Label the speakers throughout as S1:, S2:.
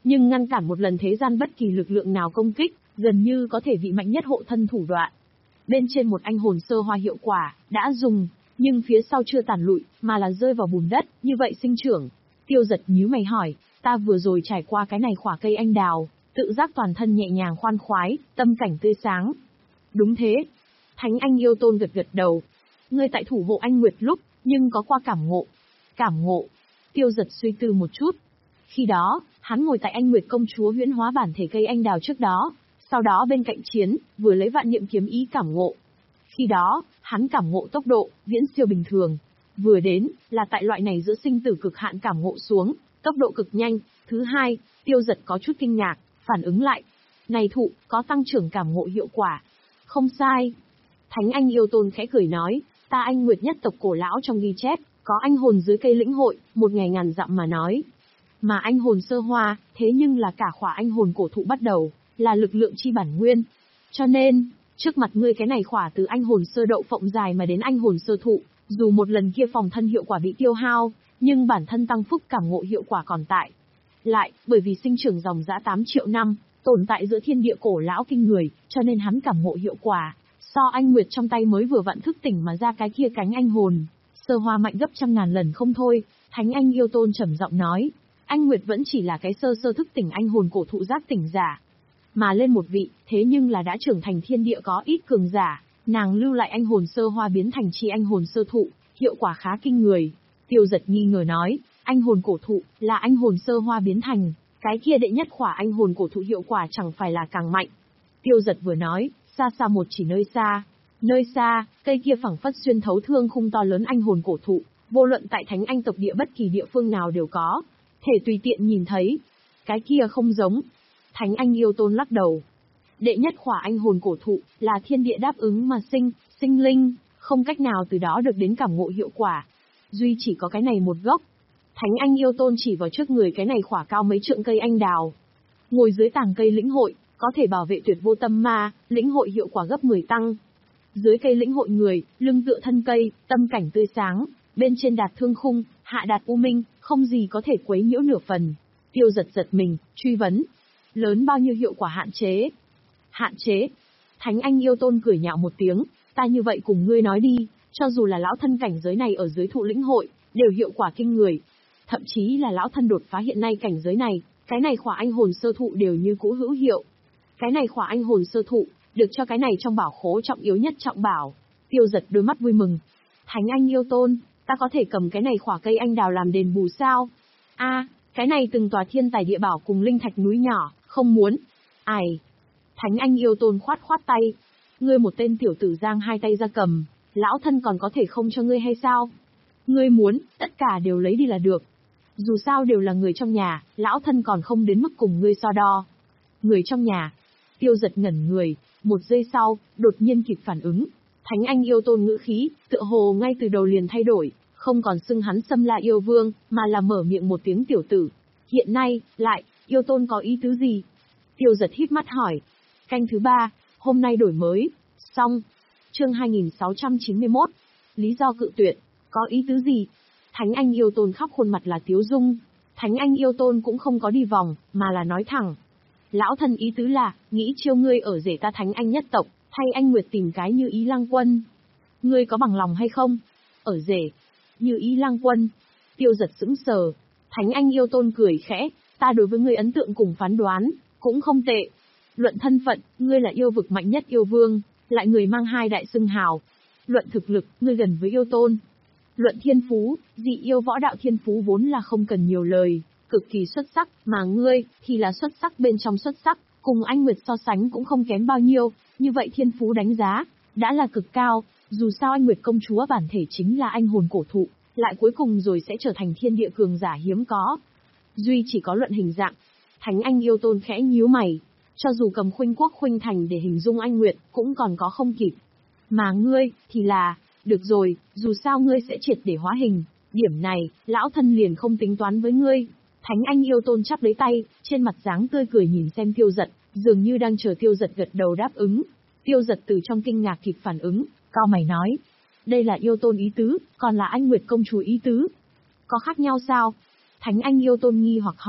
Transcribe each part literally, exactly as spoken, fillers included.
S1: nhưng ngăn cản một lần thế gian bất kỳ lực lượng nào công kích, gần như có thể vị mạnh nhất hộ thân thủ đoạn. Bên trên một anh hồn sơ hoa hiệu quả, đã dùng, nhưng phía sau chưa tàn lụi, mà là rơi vào bùn đất, như vậy sinh trưởng. Tiêu Giật nhíu mày hỏi, ta vừa rồi trải qua cái này khỏa cây anh đào, tự giác toàn thân nhẹ nhàng khoan khoái, tâm cảnh tươi sáng. Đúng thế. Thánh Anh Yêu Tôn gật gật đầu. Ngươi tại thủ hộ anh Nguyệt lúc, nhưng có qua cảm ngộ. Cảm ngộ. Tiêu Giật suy tư một chút. Khi đó, hắn ngồi tại anh Nguyệt công chúa huyễn hóa bản thể cây anh đào trước đó, sau đó bên cạnh chiến, vừa lấy vạn niệm kiếm ý cảm ngộ. Khi đó, hắn cảm ngộ tốc độ, viễn siêu bình thường. Vừa đến, là tại loại này giữa sinh tử cực hạn cảm ngộ xuống, tốc độ cực nhanh. Thứ hai, Tiêu Giật có chút kinh ngạc, phản ứng lại. Này thụ, có tăng trưởng cảm ngộ hiệu quả. Không sai. Thánh Anh Yêu Tôn khẽ cười nói, ta anh Nguyệt nhất tộc cổ lão trong ghi chép, có anh hồn dưới cây lĩnh hội, một ngày ngàn dặm mà nói. Mà anh hồn sơ hoa, thế nhưng là cả khỏa anh hồn cổ thụ bắt đầu, là lực lượng chi bản nguyên. Cho nên, trước mặt ngươi cái này khỏa từ anh hồn sơ đậu phộng dài mà đến anh hồn sơ thụ, dù một lần kia phòng thân hiệu quả bị tiêu hao, nhưng bản thân tăng phúc cảm ngộ hiệu quả còn tại. Lại, bởi vì sinh trưởng dòng dã tám triệu năm, tồn tại giữa thiên địa cổ lão kinh người, cho nên hắn cảm ngộ hiệu quả, so anh Nguyệt trong tay mới vừa vặn thức tỉnh mà ra cái kia cánh anh hồn, sơ hoa mạnh gấp trăm ngàn lần không thôi. Thánh Anh Yêu Tôn trầm giọng nói, anh Nguyệt vẫn chỉ là cái sơ sơ thức tỉnh anh hồn cổ thụ giác tỉnh giả. Mà lên một vị, thế nhưng là đã trưởng thành thiên địa có ít cường giả, nàng lưu lại anh hồn sơ hoa biến thành chi anh hồn sơ thụ, hiệu quả khá kinh người. Tiêu Giật nghi ngờ nói, anh hồn cổ thụ, là anh hồn sơ hoa biến thành, cái kia đệ nhất khỏa anh hồn cổ thụ hiệu quả chẳng phải là càng mạnh. Tiêu Giật vừa nói, xa xa một chỉ nơi xa. Nơi xa, cây kia phẳng phất xuyên thấu thương khung to lớn anh hồn cổ thụ, vô luận tại Thánh Anh tộc địa bất kỳ địa phương nào đều có, thể tùy tiện nhìn thấy. Cái kia không giống. Thánh Anh Yêu Tôn lắc đầu. Đệ nhất khỏa anh hồn cổ thụ, là thiên địa đáp ứng mà sinh, sinh linh, không cách nào từ đó được đến cảm ngộ hiệu quả. Duy chỉ có cái này một gốc. Thánh Anh Yêu Tôn chỉ vào trước người cái này khỏa cao mấy trượng cây anh đào. Ngồi dưới tàng cây lĩnh hội, có thể bảo vệ tuyệt vô tâm ma, lĩnh hội hiệu quả gấp mười tăng. Dưới cây lĩnh hội người, lưng tựa thân cây, tâm cảnh tươi sáng, bên trên đạt thương khung, hạ đạt u minh, không gì có thể quấy nhiễu nửa phần. Tiêu Giật giật mình, truy vấn. Lớn bao nhiêu hiệu quả hạn chế? Hạn chế? Thánh Anh Yêu Tôn cười nhạo một tiếng, ta như vậy cùng ngươi nói đi, cho dù là lão thân cảnh giới này ở dưới thụ lĩnh hội, đều hiệu quả kinh người. Thậm chí là lão thân đột phá hiện nay cảnh giới này, cái này khỏa anh hồn sơ thụ đều như cũ hữu hiệu. Cái này khỏa anh hồn sơ thụ, được cho cái này trong bảo khố trọng yếu nhất trọng bảo. Tiêu Giật đôi mắt vui mừng. Thánh Anh Yêu Tôn, ta có thể cầm cái này khỏa cây anh đào làm đền bù sao? A, à, cái này từng tòa thiên tài địa bảo cùng linh thạch núi nhỏ, không muốn. Ai? Thánh Anh Yêu Tôn khoát khoát tay. Ngươi một tên tiểu tử giang hai tay ra cầm, lão thân còn có thể không cho ngươi hay sao? Ngươi muốn, tất cả đều lấy đi là được. Dù sao đều là người trong nhà, lão thân còn không đến mức cùng ngươi so đo. Người trong nhà. Tiêu Giật ngẩn người, một giây sau, đột nhiên kịp phản ứng. Thánh Anh Yêu Tôn ngữ khí, tựa hồ ngay từ đầu liền thay đổi, không còn xưng hắn Xâm La Yêu Vương, mà là mở miệng một tiếng tiểu tử. Hiện nay, lại, Yêu Tôn có ý tứ gì? Tiêu Giật híp mắt hỏi. Canh thứ ba, hôm nay đổi mới. Xong. Chương hai nghìn sáu trăm chín mươi mốt. Lý do cự tuyệt. Có ý tứ gì? Thánh Anh Yêu Tôn khắp khuôn mặt là tiếu dung. Thánh Anh Yêu Tôn cũng không có đi vòng, mà là nói thẳng. Lão thân ý tứ là, nghĩ chiêu ngươi ở rể ta Thánh Anh nhất tộc, thay anh Nguyệt tìm cái Như Ý Lang Quân. Ngươi có bằng lòng hay không? Ở rể. Như Ý Lang Quân. Tiêu Giật sững sờ. Thánh Anh Yêu Tôn cười khẽ, ta đối với ngươi ấn tượng cùng phán đoán, cũng không tệ. Luận thân phận, ngươi là yêu vực mạnh nhất yêu vương, lại người mang hai đại xưng hào. Luận thực lực, ngươi gần với yêu tôn. Luận thiên phú, dị yêu võ đạo thiên phú vốn là không cần nhiều lời, cực kỳ xuất sắc, mà ngươi, thì là xuất sắc bên trong xuất sắc, cùng anh Nguyệt so sánh cũng không kém bao nhiêu, như vậy thiên phú đánh giá, đã là cực cao, dù sao anh Nguyệt công chúa bản thể chính là anh hồn cổ thụ, lại cuối cùng rồi sẽ trở thành thiên địa cường giả hiếm có. Duy chỉ có luận hình dạng, Thánh Anh Yêu Tôn khẽ nhíu mày, cho dù cầm khuynh quốc khuynh thành để hình dung anh Nguyệt, cũng còn có không kịp. Mà ngươi, thì là, được rồi, dù sao ngươi sẽ triệt để hóa hình, điểm này, lão thân liền không tính toán với ngươi. Thánh Anh Yêu Tôn chắp lấy tay, trên mặt dáng tươi cười nhìn xem Tiêu Giật, dường như đang chờ Tiêu Giật gật đầu đáp ứng. Tiêu Giật từ trong kinh ngạc kịp phản ứng, cau mày nói, đây là Yêu Tôn ý tứ, còn là anh Nguyệt công chúa ý tứ. Có khác nhau sao? Thánh Anh Yêu Tôn nghi hoặc hỏi,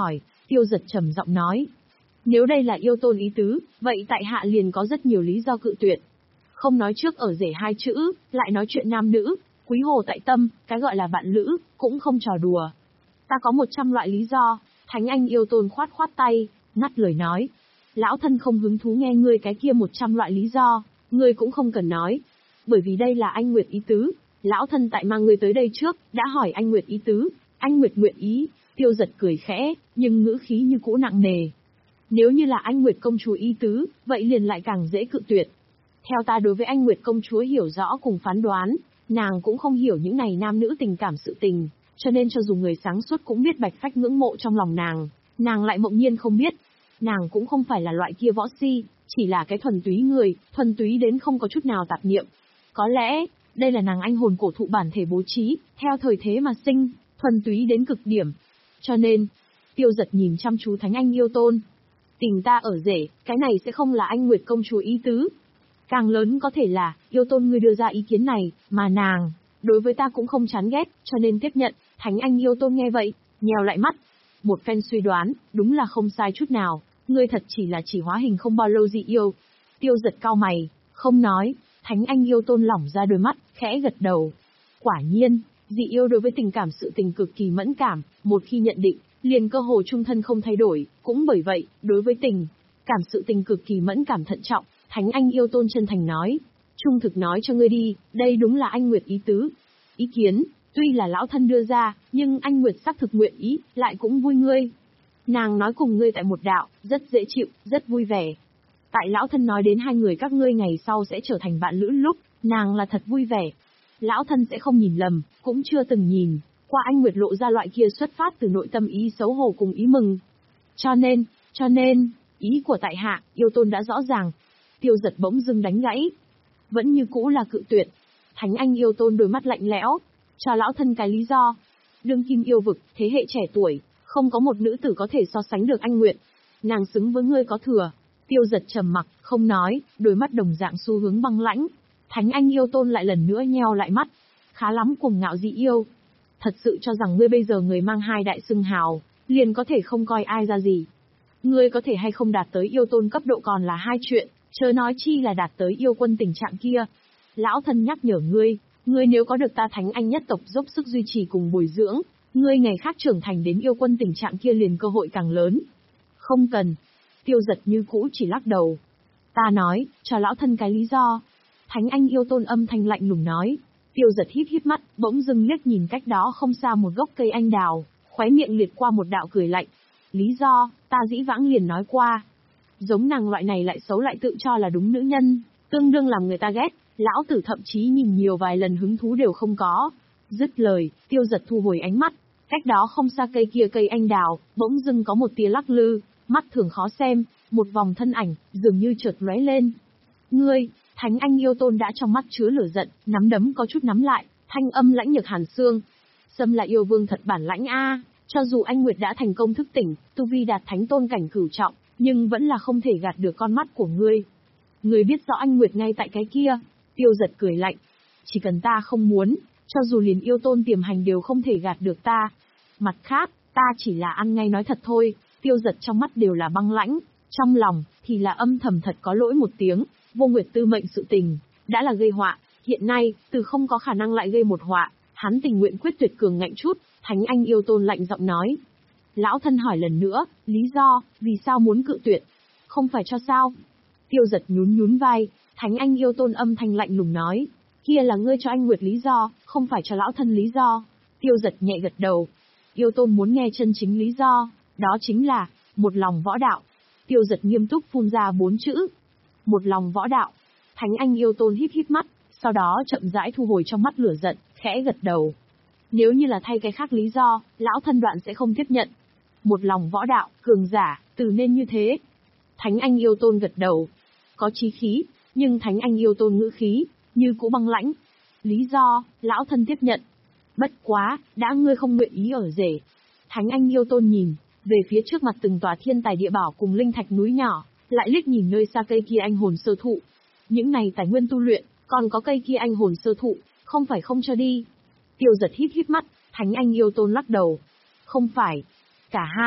S1: Tiêu Giật trầm giọng nói. Nếu đây là yêu tôn ý tứ, vậy tại hạ liền có rất nhiều lý do cự tuyệt. Không nói trước ở rể hai chữ, lại nói chuyện nam nữ, quý hồ tại tâm, cái gọi là bạn lữ, cũng không trò đùa. Ta có một trăm loại lý do. Thánh Anh yêu tôn khoát khoát tay, ngắt lời nói. Lão thân không hứng thú nghe ngươi cái kia một trăm loại lý do, ngươi cũng không cần nói. Bởi vì đây là anh Nguyệt ý tứ, lão thân tại mang ngươi tới đây trước, đã hỏi anh Nguyệt ý tứ, anh Nguyệt nguyện ý. Tiêu Giật cười khẽ, nhưng ngữ khí như cũ nặng nề. Nếu như là anh Nguyệt công chúa ý tứ, vậy liền lại càng dễ cự tuyệt. Theo ta đối với anh Nguyệt công chúa hiểu rõ cùng phán đoán, nàng cũng không hiểu những này nam nữ tình cảm sự tình, cho nên cho dù người sáng suốt cũng biết bạch phách ngưỡng mộ trong lòng nàng, nàng lại mộng nhiên không biết. Nàng cũng không phải là loại kia võ si, chỉ là cái thuần túy người, thuần túy đến không có chút nào tạp niệm. Có lẽ, đây là nàng anh hồn cổ thụ bản thể bố trí, theo thời thế mà sinh, thuần túy đến cực điểm. Cho nên, Tiêu Giật nhìn chăm chú Thánh Anh yêu tôn. Tình ta ở rể, cái này sẽ không là anh Nguyệt công chúa ý tứ. Càng lớn có thể là, yêu tôn ngươi đưa ra ý kiến này, mà nàng, đối với ta cũng không chán ghét, cho nên tiếp nhận. Thánh Anh yêu tôn nghe vậy, nheo lại mắt. Một phen suy đoán, đúng là không sai chút nào, ngươi thật chỉ là chỉ hóa hình không bao lâu dị yêu. Tiêu Giật cau mày, không nói. Thánh Anh yêu tôn lỏng ra đôi mắt, khẽ gật đầu. Quả nhiên, dị yêu đối với tình cảm sự tình cực kỳ mẫn cảm, một khi nhận định, liền cơ hồ trung thân không thay đổi, cũng bởi vậy, đối với tình cảm sự tình cực kỳ mẫn cảm thận trọng. Thánh Anh yêu tôn chân thành nói, trung thực nói cho ngươi đi, đây đúng là anh Nguyệt ý tứ. Ý kiến, tuy là lão thân đưa ra, nhưng anh Nguyệt xác thực nguyện ý, lại cũng vui ngươi. Nàng nói cùng ngươi tại một đạo, rất dễ chịu, rất vui vẻ. Tại lão thân nói đến hai người các ngươi ngày sau sẽ trở thành bạn lữ lúc, nàng là thật vui vẻ. Lão thân sẽ không nhìn lầm, cũng chưa từng nhìn qua anh Nguyệt lộ ra loại kia xuất phát từ nội tâm ý xấu hổ cùng ý mừng. Cho nên, cho nên, ý của tại hạ, yêu tôn đã rõ ràng. Tiêu Giật bỗng dưng đánh gãy. Vẫn như cũ là cự tuyệt. Thánh Anh yêu tôn đôi mắt lạnh lẽo. Cho lão thân cái lý do. Đương kim yêu vực, thế hệ trẻ tuổi, không có một nữ tử có thể so sánh được anh Nguyệt. Nàng xứng với ngươi có thừa. Tiêu Giật trầm mặc, không nói, đôi mắt đồng dạng xu hướng băng lãnh. Thánh Anh yêu tôn lại lần nữa nheo lại mắt. Khá lắm cuồng ngạo dị yêu. Thật sự cho rằng ngươi bây giờ người mang hai đại xưng hào, liền có thể không coi ai ra gì. Ngươi có thể hay không đạt tới yêu tôn cấp độ còn là hai chuyện, chớ nói chi là đạt tới yêu quân tình trạng kia. Lão thân nhắc nhở ngươi, ngươi nếu có được ta Thánh Anh nhất tộc dốc sức duy trì cùng bồi dưỡng, ngươi ngày khác trưởng thành đến yêu quân tình trạng kia liền cơ hội càng lớn. Không cần. Tiêu Giật như cũ chỉ lắc đầu. Ta nói, cho lão thân cái lý do. Thánh Anh yêu tôn âm thanh lạnh lùng nói. Tiêu Giật híp híp mắt, bỗng dưng liếc nhìn cách đó không xa một gốc cây anh đào, khóe miệng liệt qua một đạo cười lạnh. Lý do, ta dĩ vãng liền nói qua. Giống nàng loại này lại xấu lại tự cho là đúng nữ nhân, tương đương làm người ta ghét, lão tử thậm chí nhìn nhiều vài lần hứng thú đều không có. Dứt lời, Tiêu Giật thu hồi ánh mắt, cách đó không xa cây kia cây anh đào, bỗng dưng có một tia lắc lư, mắt thường khó xem, một vòng thân ảnh, dường như chợt lóe lên. Ngươi, Thánh Anh yêu tôn đã trong mắt chứa lửa giận, nắm đấm có chút nắm lại, thanh âm lãnh nhược hàn xương. Sâm là yêu vương thật bản lãnh a, cho dù anh Nguyệt đã thành công thức tỉnh, tu vi đạt thánh tôn cảnh cửu trọng, nhưng vẫn là không thể gạt được con mắt của ngươi. Ngươi biết rõ anh Nguyệt ngay tại cái kia. Tiêu Giật cười lạnh. Chỉ cần ta không muốn, cho dù liền yêu tôn tiềm hành đều không thể gạt được ta. Mặt khác, ta chỉ là ăn ngay nói thật thôi. Tiêu Giật trong mắt đều là băng lãnh, trong lòng thì là âm thầm thật có lỗi một tiếng. Vô Nguyệt tư mệnh sự tình, đã là gây họa, hiện nay, từ không có khả năng lại gây một họa, hắn tình nguyện quyết tuyệt cường ngạnh chút. Thánh Anh yêu tôn lạnh giọng nói. Lão thân hỏi lần nữa, lý do, vì sao muốn cự tuyệt? Không phải cho sao? Tiêu Giật nhún nhún vai, Thánh Anh yêu tôn âm thanh lạnh lùng nói. Kia là ngươi cho anh Nguyệt lý do, không phải cho lão thân lý do. Tiêu Giật nhẹ gật đầu. Yêu tôn muốn nghe chân chính lý do, đó chính là, một lòng võ đạo. Tiêu Giật nghiêm túc phun ra bốn chữ. Một lòng võ đạo. Thánh Anh yêu tôn híp híp mắt, sau đó chậm rãi thu hồi trong mắt lửa giận, khẽ gật đầu. Nếu như là thay cái khác lý do, lão thân đoạn sẽ không tiếp nhận. Một lòng võ đạo, cường giả, từ nên như thế. Thánh Anh yêu tôn gật đầu. Có chí khí, nhưng Thánh Anh yêu tôn ngữ khí, như cũ băng lãnh. Lý do, lão thân tiếp nhận. Bất quá, đã ngươi không nguyện ý ở rể. Thánh Anh yêu tôn nhìn về phía trước mặt từng tòa thiên tài địa bảo cùng linh thạch núi nhỏ, lại liếc nhìn nơi xa cây kia anh hồn sơ thụ. Những này tài nguyên tu luyện, còn có cây kia anh hồn sơ thụ, không phải không cho đi. Tiêu Giật híp híp mắt, Thánh Anh yêu tôn lắc đầu. Không phải. Cả hai,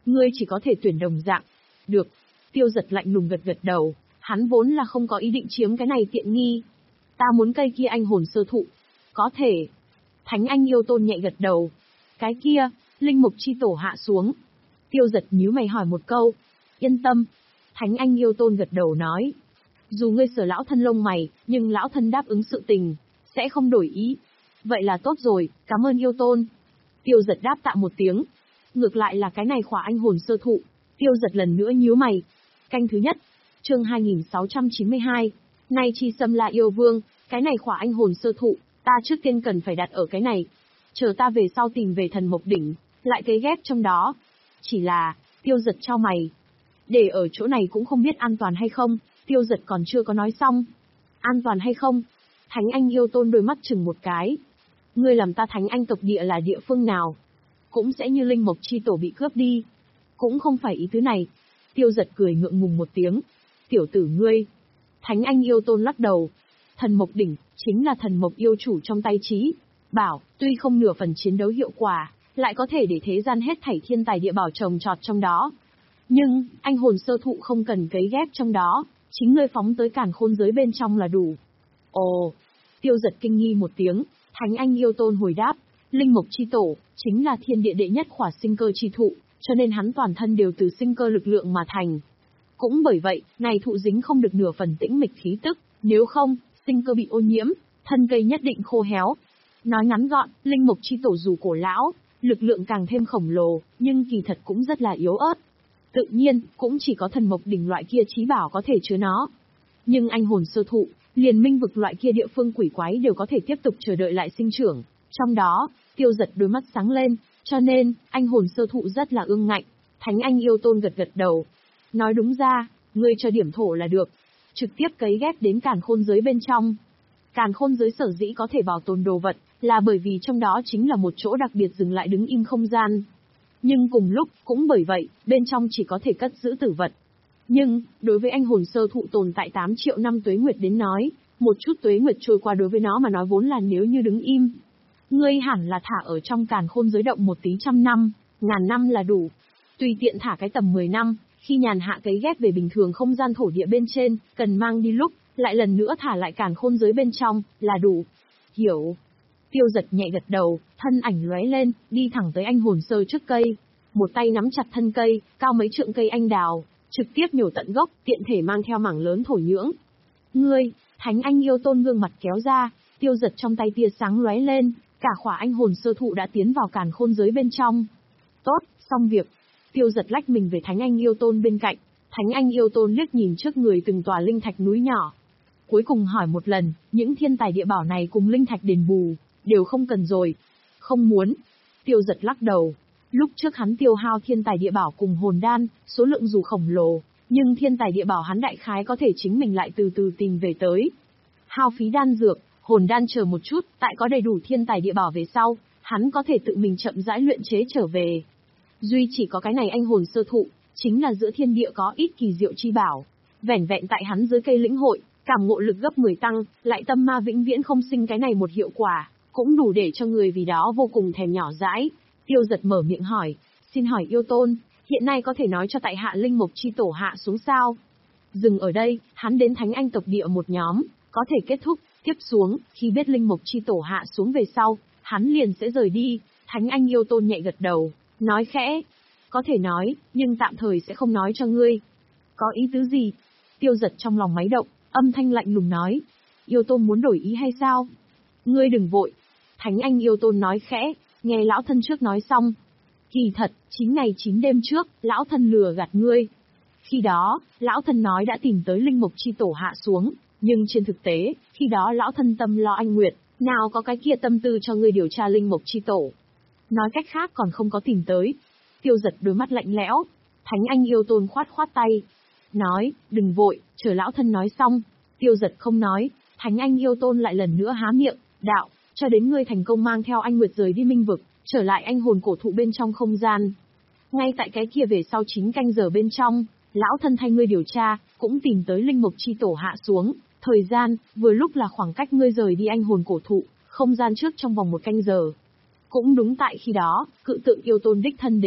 S1: Ngươi chỉ có thể tuyển đồng dạng. Được. Tiêu Giật lạnh lùng gật gật đầu, hắn vốn là không có ý định chiếm cái này tiện nghi. Ta muốn cây kia anh hồn sơ thụ. Có thể. Thánh Anh Yêu Tôn nhẹ gật đầu. Cái kia, linh mục chi tổ hạ xuống. Tiêu Giật nhíu mày hỏi một câu. Yên tâm. Thánh Anh Yêu Tôn gật đầu nói. Dù ngươi sở lão thân lông mày, nhưng lão thân đáp ứng sự tình, sẽ không đổi ý. Vậy là tốt rồi, cảm ơn Yêu Tôn. Tiêu Giật đáp tạ một tiếng. Ngược lại là cái này khỏa anh hồn sơ thụ. Tiêu Giật lần nữa nhíu mày. Canh thứ nhất. Chương hai nghìn sáu trăm chín mươi hai. Nay chi xâm La Yêu Vương, cái này khỏa anh hồn sơ thụ, ta trước tiên cần phải đặt ở cái này. Chờ ta về sau tìm về thần mộc đỉnh, lại cấy ghép trong đó. Chỉ là, Tiêu Giật chau mày. Để ở chỗ này cũng không biết an toàn hay không, Tiêu Giật còn chưa có nói xong. An toàn hay không? Thánh Anh Yêu Tôn đôi mắt chừng một cái. Ngươi làm ta Thánh Anh tộc địa là địa phương nào? Cũng sẽ như linh mộc chi tổ bị cướp đi. Cũng không phải ý tứ này. Tiêu Giật cười ngượng ngùng một tiếng. Tiểu tử ngươi. Thánh Anh Yêu Tôn lắc đầu. Thần mộc đỉnh, chính là thần mộc yêu chủ trong tay Trí Bảo, tuy không nửa phần chiến đấu hiệu quả, lại có thể để thế gian hết thảy thiên tài địa bảo trồng trọt trong đó. Nhưng, anh hồn sơ thụ không cần cấy ghép trong đó, chính ngươi phóng tới càn khôn giới bên trong là đủ. Ồ, Tiêu Giật kinh nghi một tiếng, Thánh Anh Yêu Tôn hồi đáp, linh mộc chi tổ, chính là thiên địa đệ nhất khỏa sinh cơ chi thụ, cho nên hắn toàn thân đều từ sinh cơ lực lượng mà thành. Cũng bởi vậy, này thụ dính không được nửa phần tĩnh mịch khí tức, nếu không, sinh cơ bị ô nhiễm, thân cây nhất định khô héo. Nói ngắn gọn, linh mộc chi tổ dù cổ lão, lực lượng càng thêm khổng lồ, nhưng kỳ thật cũng rất là yếu ớt. Tự nhiên, cũng chỉ có thần mộc đỉnh loại kia Trí Bảo có thể chứa nó. Nhưng anh hồn sơ thụ, liền minh vực loại kia địa phương quỷ quái đều có thể tiếp tục chờ đợi lại sinh trưởng. Trong đó, Tiêu Giật đôi mắt sáng lên, cho nên, anh hồn sơ thụ rất là ương ngạnh. Thánh Anh Yêu Tôn gật gật đầu. Nói đúng ra, ngươi cho điểm thổ là được. Trực tiếp cấy ghép đến càn khôn giới bên trong. Càn khôn giới sở dĩ có thể bảo tồn đồ vật, là bởi vì trong đó chính là một chỗ đặc biệt dừng lại đứng im không gian. Nhưng cùng lúc, cũng bởi vậy, bên trong chỉ có thể cất giữ tử vật. Nhưng, đối với anh hồn sơ thụ tồn tại tám triệu năm tuế nguyệt đến nói, một chút tuế nguyệt trôi qua đối với nó mà nói vốn là nếu như đứng im. Ngươi hẳn là thả ở trong càn khôn giới động một tí trăm năm, ngàn năm là đủ. Tùy tiện thả cái tầm mười năm, khi nhàn hạ cấy ghép về bình thường không gian thổ địa bên trên, cần mang đi lúc, lại lần nữa thả lại càn khôn giới bên trong, là đủ. Hiểu. Tiêu Giật nhẹ gật đầu, thân ảnh lóe lên, đi thẳng tới anh hồn sơ trước cây. Một tay nắm chặt thân cây, cao mấy trượng cây anh đào, trực tiếp nhổ tận gốc, tiện thể mang theo mảng lớn thổ nhưỡng. Ngươi, Thánh Anh Yêu Tôn gương mặt kéo ra, Tiêu Giật trong tay tia sáng lóe lên, cả khỏa anh hồn sơ thụ đã tiến vào càn khôn giới bên trong. Tốt, xong việc. Tiêu Giật lách mình về Thánh Anh Yêu Tôn bên cạnh, Thánh Anh Yêu Tôn liếc nhìn trước người từng tòa linh thạch núi nhỏ. Cuối cùng hỏi một lần, những thiên tài địa bảo này cùng linh thạch đền bù, đều không cần rồi. Không muốn. Tiêu Giật lắc đầu. Lúc trước hắn tiêu hao thiên tài địa bảo cùng hồn đan, số lượng dù khổng lồ, nhưng thiên tài địa bảo hắn đại khái có thể chính mình lại từ từ tìm về tới. Hao phí đan dược, hồn đan chờ một chút, tại có đầy đủ thiên tài địa bảo về sau, hắn có thể tự mình chậm rãi luyện chế trở về. Duy chỉ có cái này anh hồn sơ thụ, chính là giữa thiên địa có ít kỳ diệu chi bảo. Vẻn vẹn tại hắn dưới cây lĩnh hội, cảm ngộ lực gấp mười tăng, lại tâm ma vĩnh viễn không sinh cái này một hiệu quả, cũng đủ để cho người vì đó vô cùng thèm nhỏ dãi. Tiêu Giật mở miệng hỏi, xin hỏi Yêu Tôn, hiện nay có thể nói cho tại hạ linh mộc chi tổ hạ xuống sao? Dừng ở đây, hắn đến Thánh Anh tộc địa một nhóm, có thể kết thúc, tiếp xuống, khi biết linh mộc chi tổ hạ xuống về sau, hắn liền sẽ rời đi. Thánh Anh Yêu Tôn nhẹ gật đầu, nói khẽ, có thể nói, nhưng tạm thời sẽ không nói cho ngươi. Có ý tứ gì? Tiêu Giật trong lòng máy động, âm thanh lạnh lùng nói, Yêu Tôn muốn đổi ý hay sao? Ngươi đừng vội. Thánh Anh Yêu Tôn nói khẽ, nghe lão thân trước nói xong. Kỳ thật, chín ngày chín đêm trước, lão thân lừa gạt ngươi. Khi đó, lão thân nói đã tìm tới linh mộc chi tổ hạ xuống, nhưng trên thực tế, khi đó lão thân tâm lo anh Nguyệt, nào có cái kia tâm tư cho ngươi điều tra linh mộc chi tổ. Nói cách khác còn không có tìm tới. Tiêu Giật đôi mắt lạnh lẽo. Thánh Anh Yêu Tôn khoát khoát tay. Nói, đừng vội, chờ lão thân nói xong. Tiêu Giật không nói, Thánh Anh Yêu Tôn lại lần nữa há miệng, đạo, cho đến ngươi thành công mang theo anh Nguyệt rời đi minh vực, trở lại anh hồn cổ thụ bên trong không gian. Ngay tại cái kia về sau chín canh giờ bên trong, lão thân thay ngươi điều tra, cũng tìm tới linh mộc chi tổ hạ xuống, thời gian, vừa lúc là khoảng cách ngươi rời đi anh hồn cổ thụ, không gian trước trong vòng một canh giờ. Cũng đúng tại khi đó, cự tượng Yêu Tôn đích thân đến,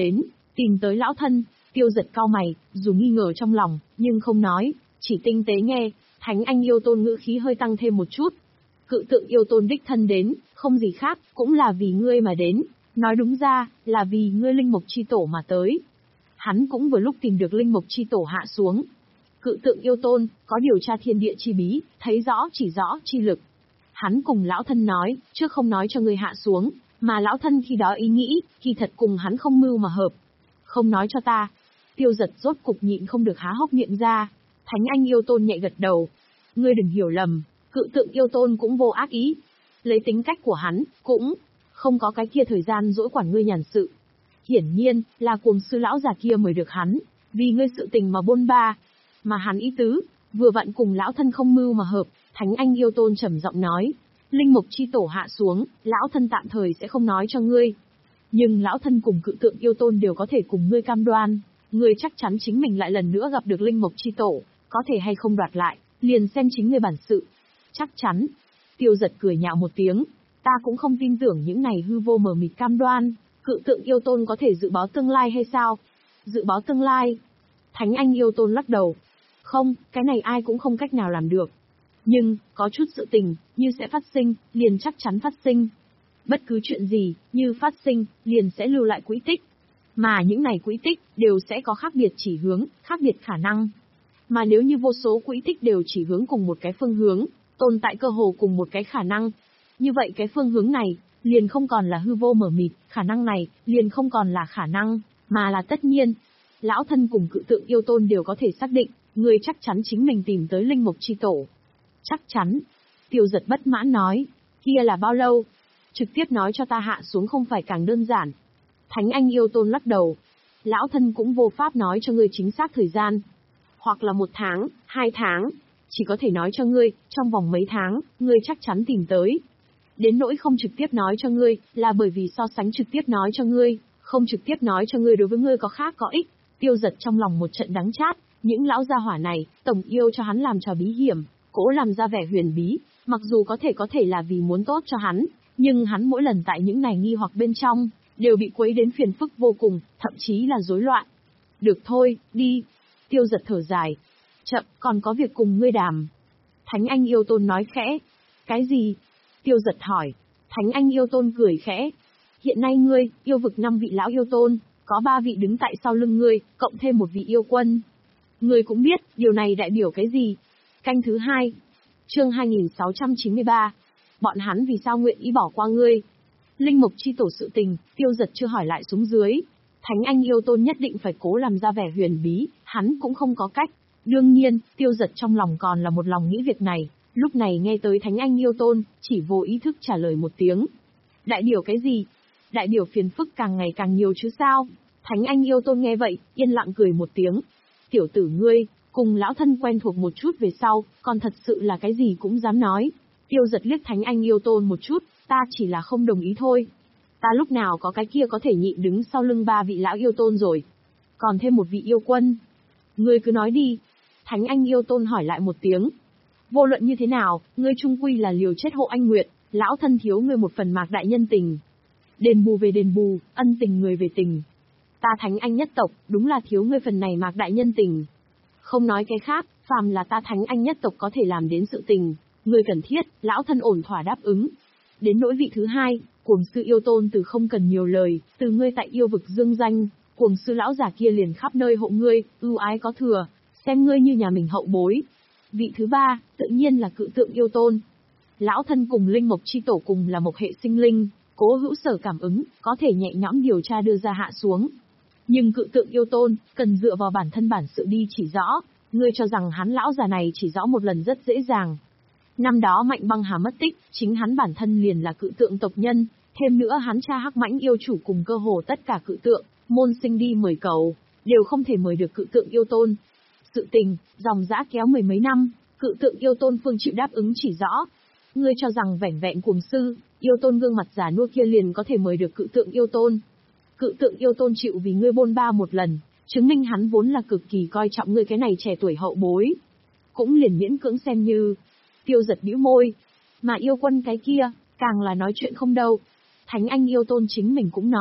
S1: Tìm tới lão thân, Tiêu Giật cau mày, dù nghi ngờ trong lòng, nhưng không nói, chỉ tinh tế nghe, Thánh Anh Yêu Tôn ngữ khí hơi tăng thêm một chút. Cự tượng yêu tôn đích thân đến, không gì khác, cũng là vì ngươi mà đến, nói đúng ra, là vì ngươi linh mộc chi tổ mà tới. Hắn cũng vừa lúc tìm được linh mộc chi tổ hạ xuống. Cự tượng yêu tôn, có điều tra thiên địa chi bí, thấy rõ chỉ rõ chi lực. Hắn cùng lão thân nói, trước không nói cho ngươi hạ xuống, mà lão thân khi đó ý nghĩ, kỳ thật cùng hắn không mưu mà hợp. Không nói cho ta. Tiêu Giật rốt cục nhịn không được há hốc miệng ra. Thánh Anh Yêu Tôn nhẹ gật đầu. Ngươi đừng hiểu lầm, cự tượng yêu tôn cũng vô ác ý. Lấy tính cách của hắn, cũng không có cái kia thời gian dỗi quản ngươi nhàn sự. Hiển nhiên, là cuồng sư lão già kia mời được hắn, vì ngươi sự tình mà bôn ba. Mà hắn ý tứ, vừa vặn cùng lão thân không mưu mà hợp, Thánh Anh Yêu Tôn trầm giọng nói. Linh mộc chi tổ hạ xuống, lão thân tạm thời sẽ không nói cho ngươi. Nhưng lão thân cùng cự tượng yêu tôn đều có thể cùng ngươi cam đoan, ngươi chắc chắn chính mình lại lần nữa gặp được linh mộc chi tổ, có thể hay không đoạt lại, liền xem chính ngươi bản sự. Chắc chắn. Tiêu Giật cười nhạo một tiếng, ta cũng không tin tưởng những này hư vô mờ mịt cam đoan, cự tượng yêu tôn có thể dự báo tương lai hay sao? Dự báo tương lai? Thánh Anh Yêu Tôn lắc đầu. Không, cái này ai cũng không cách nào làm được. Nhưng, có chút sự tình, như sẽ phát sinh, liền chắc chắn phát sinh. Bất cứ chuyện gì, như phát sinh, liền sẽ lưu lại quỹ tích. Mà những này quỹ tích, đều sẽ có khác biệt chỉ hướng, khác biệt khả năng. Mà nếu như vô số quỹ tích đều chỉ hướng cùng một cái phương hướng, tồn tại cơ hồ cùng một cái khả năng. Như vậy cái phương hướng này, liền không còn là hư vô mờ mịt, khả năng này, liền không còn là khả năng, mà là tất nhiên. Lão thân cùng cự tượng yêu tôn đều có thể xác định, người chắc chắn chính mình tìm tới linh mộc chi tổ. Chắc chắn. Tiêu Giật bất mãn nói, kia là bao lâu? Trực tiếp nói cho ta hạ xuống không phải càng đơn giản. Thánh Anh Yêu Tôn lắc đầu. Lão thân cũng vô pháp nói cho ngươi chính xác thời gian. Hoặc là một tháng, hai tháng. Chỉ có thể nói cho ngươi, trong vòng mấy tháng, ngươi chắc chắn tìm tới. Đến nỗi không trực tiếp nói cho ngươi, là bởi vì so sánh trực tiếp nói cho ngươi, không trực tiếp nói cho ngươi đối với ngươi có khác có ích. Tiêu Giật trong lòng một trận đắng chát, những lão gia hỏa này, tổng yêu cho hắn làm trò bí hiểm, cố làm ra vẻ huyền bí, mặc dù có thể có thể là vì muốn tốt cho hắn, nhưng hắn mỗi lần tại những này nghi hoặc bên trong, đều bị quấy đến phiền phức vô cùng, thậm chí là rối loạn. Được thôi, đi. Tiêu Giật thở dài. Chậm, còn có việc cùng ngươi đàm. Thánh Anh Yêu Tôn nói khẽ. Cái gì? Tiêu Giật hỏi. Thánh Anh Yêu Tôn cười khẽ. Hiện nay ngươi, yêu vực năm vị lão yêu tôn, có ba vị đứng tại sau lưng ngươi, cộng thêm một vị yêu quân. Ngươi cũng biết, điều này đại biểu cái gì? Canh thứ hai. Chương hai nghìn sáu trăm chín mươi ba. Bọn hắn vì sao nguyện ý bỏ qua ngươi? Linh mộc chi tổ sự tình, Tiêu Giật chưa hỏi lại xuống dưới. Thánh Anh Yêu Tôn nhất định phải cố làm ra vẻ huyền bí, hắn cũng không có cách. Đương nhiên, Tiêu Giật trong lòng còn là một lòng nghĩ việc này, lúc này nghe tới Thánh Anh Yêu Tôn, chỉ vô ý thức trả lời một tiếng. Đại biểu cái gì? Đại biểu phiền phức càng ngày càng nhiều chứ sao? Thánh Anh Yêu Tôn nghe vậy, yên lặng cười một tiếng. Tiểu tử ngươi, cùng lão thân quen thuộc một chút về sau, còn thật sự là cái gì cũng dám nói. Tiêu Giật liếc Thánh Anh Yêu Tôn một chút, ta chỉ là không đồng ý thôi. Ta lúc nào có cái kia có thể nhịn đứng sau lưng ba vị lão yêu tôn rồi. Còn thêm một vị yêu quân. Ngươi cứ nói đi. Thánh Anh Yêu Tôn hỏi lại một tiếng. Vô luận như thế nào, ngươi trung quy là liều chết hộ anh Nguyệt, lão thân thiếu ngươi một phần mạc đại nhân tình. Đền bù về đền bù, ân tình người về tình. Ta Thánh Anh nhất tộc, đúng là thiếu ngươi phần này mạc đại nhân tình. Không nói cái khác, phàm là ta Thánh Anh nhất tộc có thể làm đến sự tình, ngươi cần thiết, lão thân ổn thỏa đáp ứng. Đến nỗi vị thứ hai, cuồng sư yêu tôn từ không cần nhiều lời, từ ngươi tại yêu vực dương danh, cuồng sư lão già kia liền khắp nơi hộ ngươi, ưu ái có thừa, xem ngươi như nhà mình hậu bối. Vị thứ ba, tự nhiên là cự tượng yêu tôn. Lão thân cùng linh mộc chi tổ cùng là một hệ sinh linh, cố hữu sở cảm ứng, có thể nhẹ nhõm điều tra đưa ra hạ xuống. Nhưng cự tượng yêu tôn, cần dựa vào bản thân bản sự đi chỉ rõ, ngươi cho rằng hắn lão già này chỉ rõ một lần rất dễ dàng. Năm đó Mạnh Băng Hà mất tích, chính hắn bản thân liền là cự tượng tộc nhân, thêm nữa hắn cha Hắc Mãnh yêu chủ cùng cơ hồ tất cả cự tượng, môn sinh đi mời cầu, đều không thể mời được cự tượng yêu tôn. Sự tình, dòng dã kéo mười mấy năm, cự tượng yêu tôn phương chịu đáp ứng chỉ rõ. Ngươi cho rằng vẻn vẹn cuồng sư, yêu tôn gương mặt giả nua kia liền có thể mời được cự tượng yêu tôn. Cự tượng yêu tôn chịu vì ngươi bôn ba một lần, chứng minh hắn vốn là cực kỳ coi trọng ngươi cái này trẻ tuổi hậu bối. Cũng liền miễn cưỡng xem như. Tiêu Giật bĩu môi. Mà yêu quân cái kia, càng là nói chuyện không đâu. Thánh Anh Yêu Tôn chính mình cũng nói,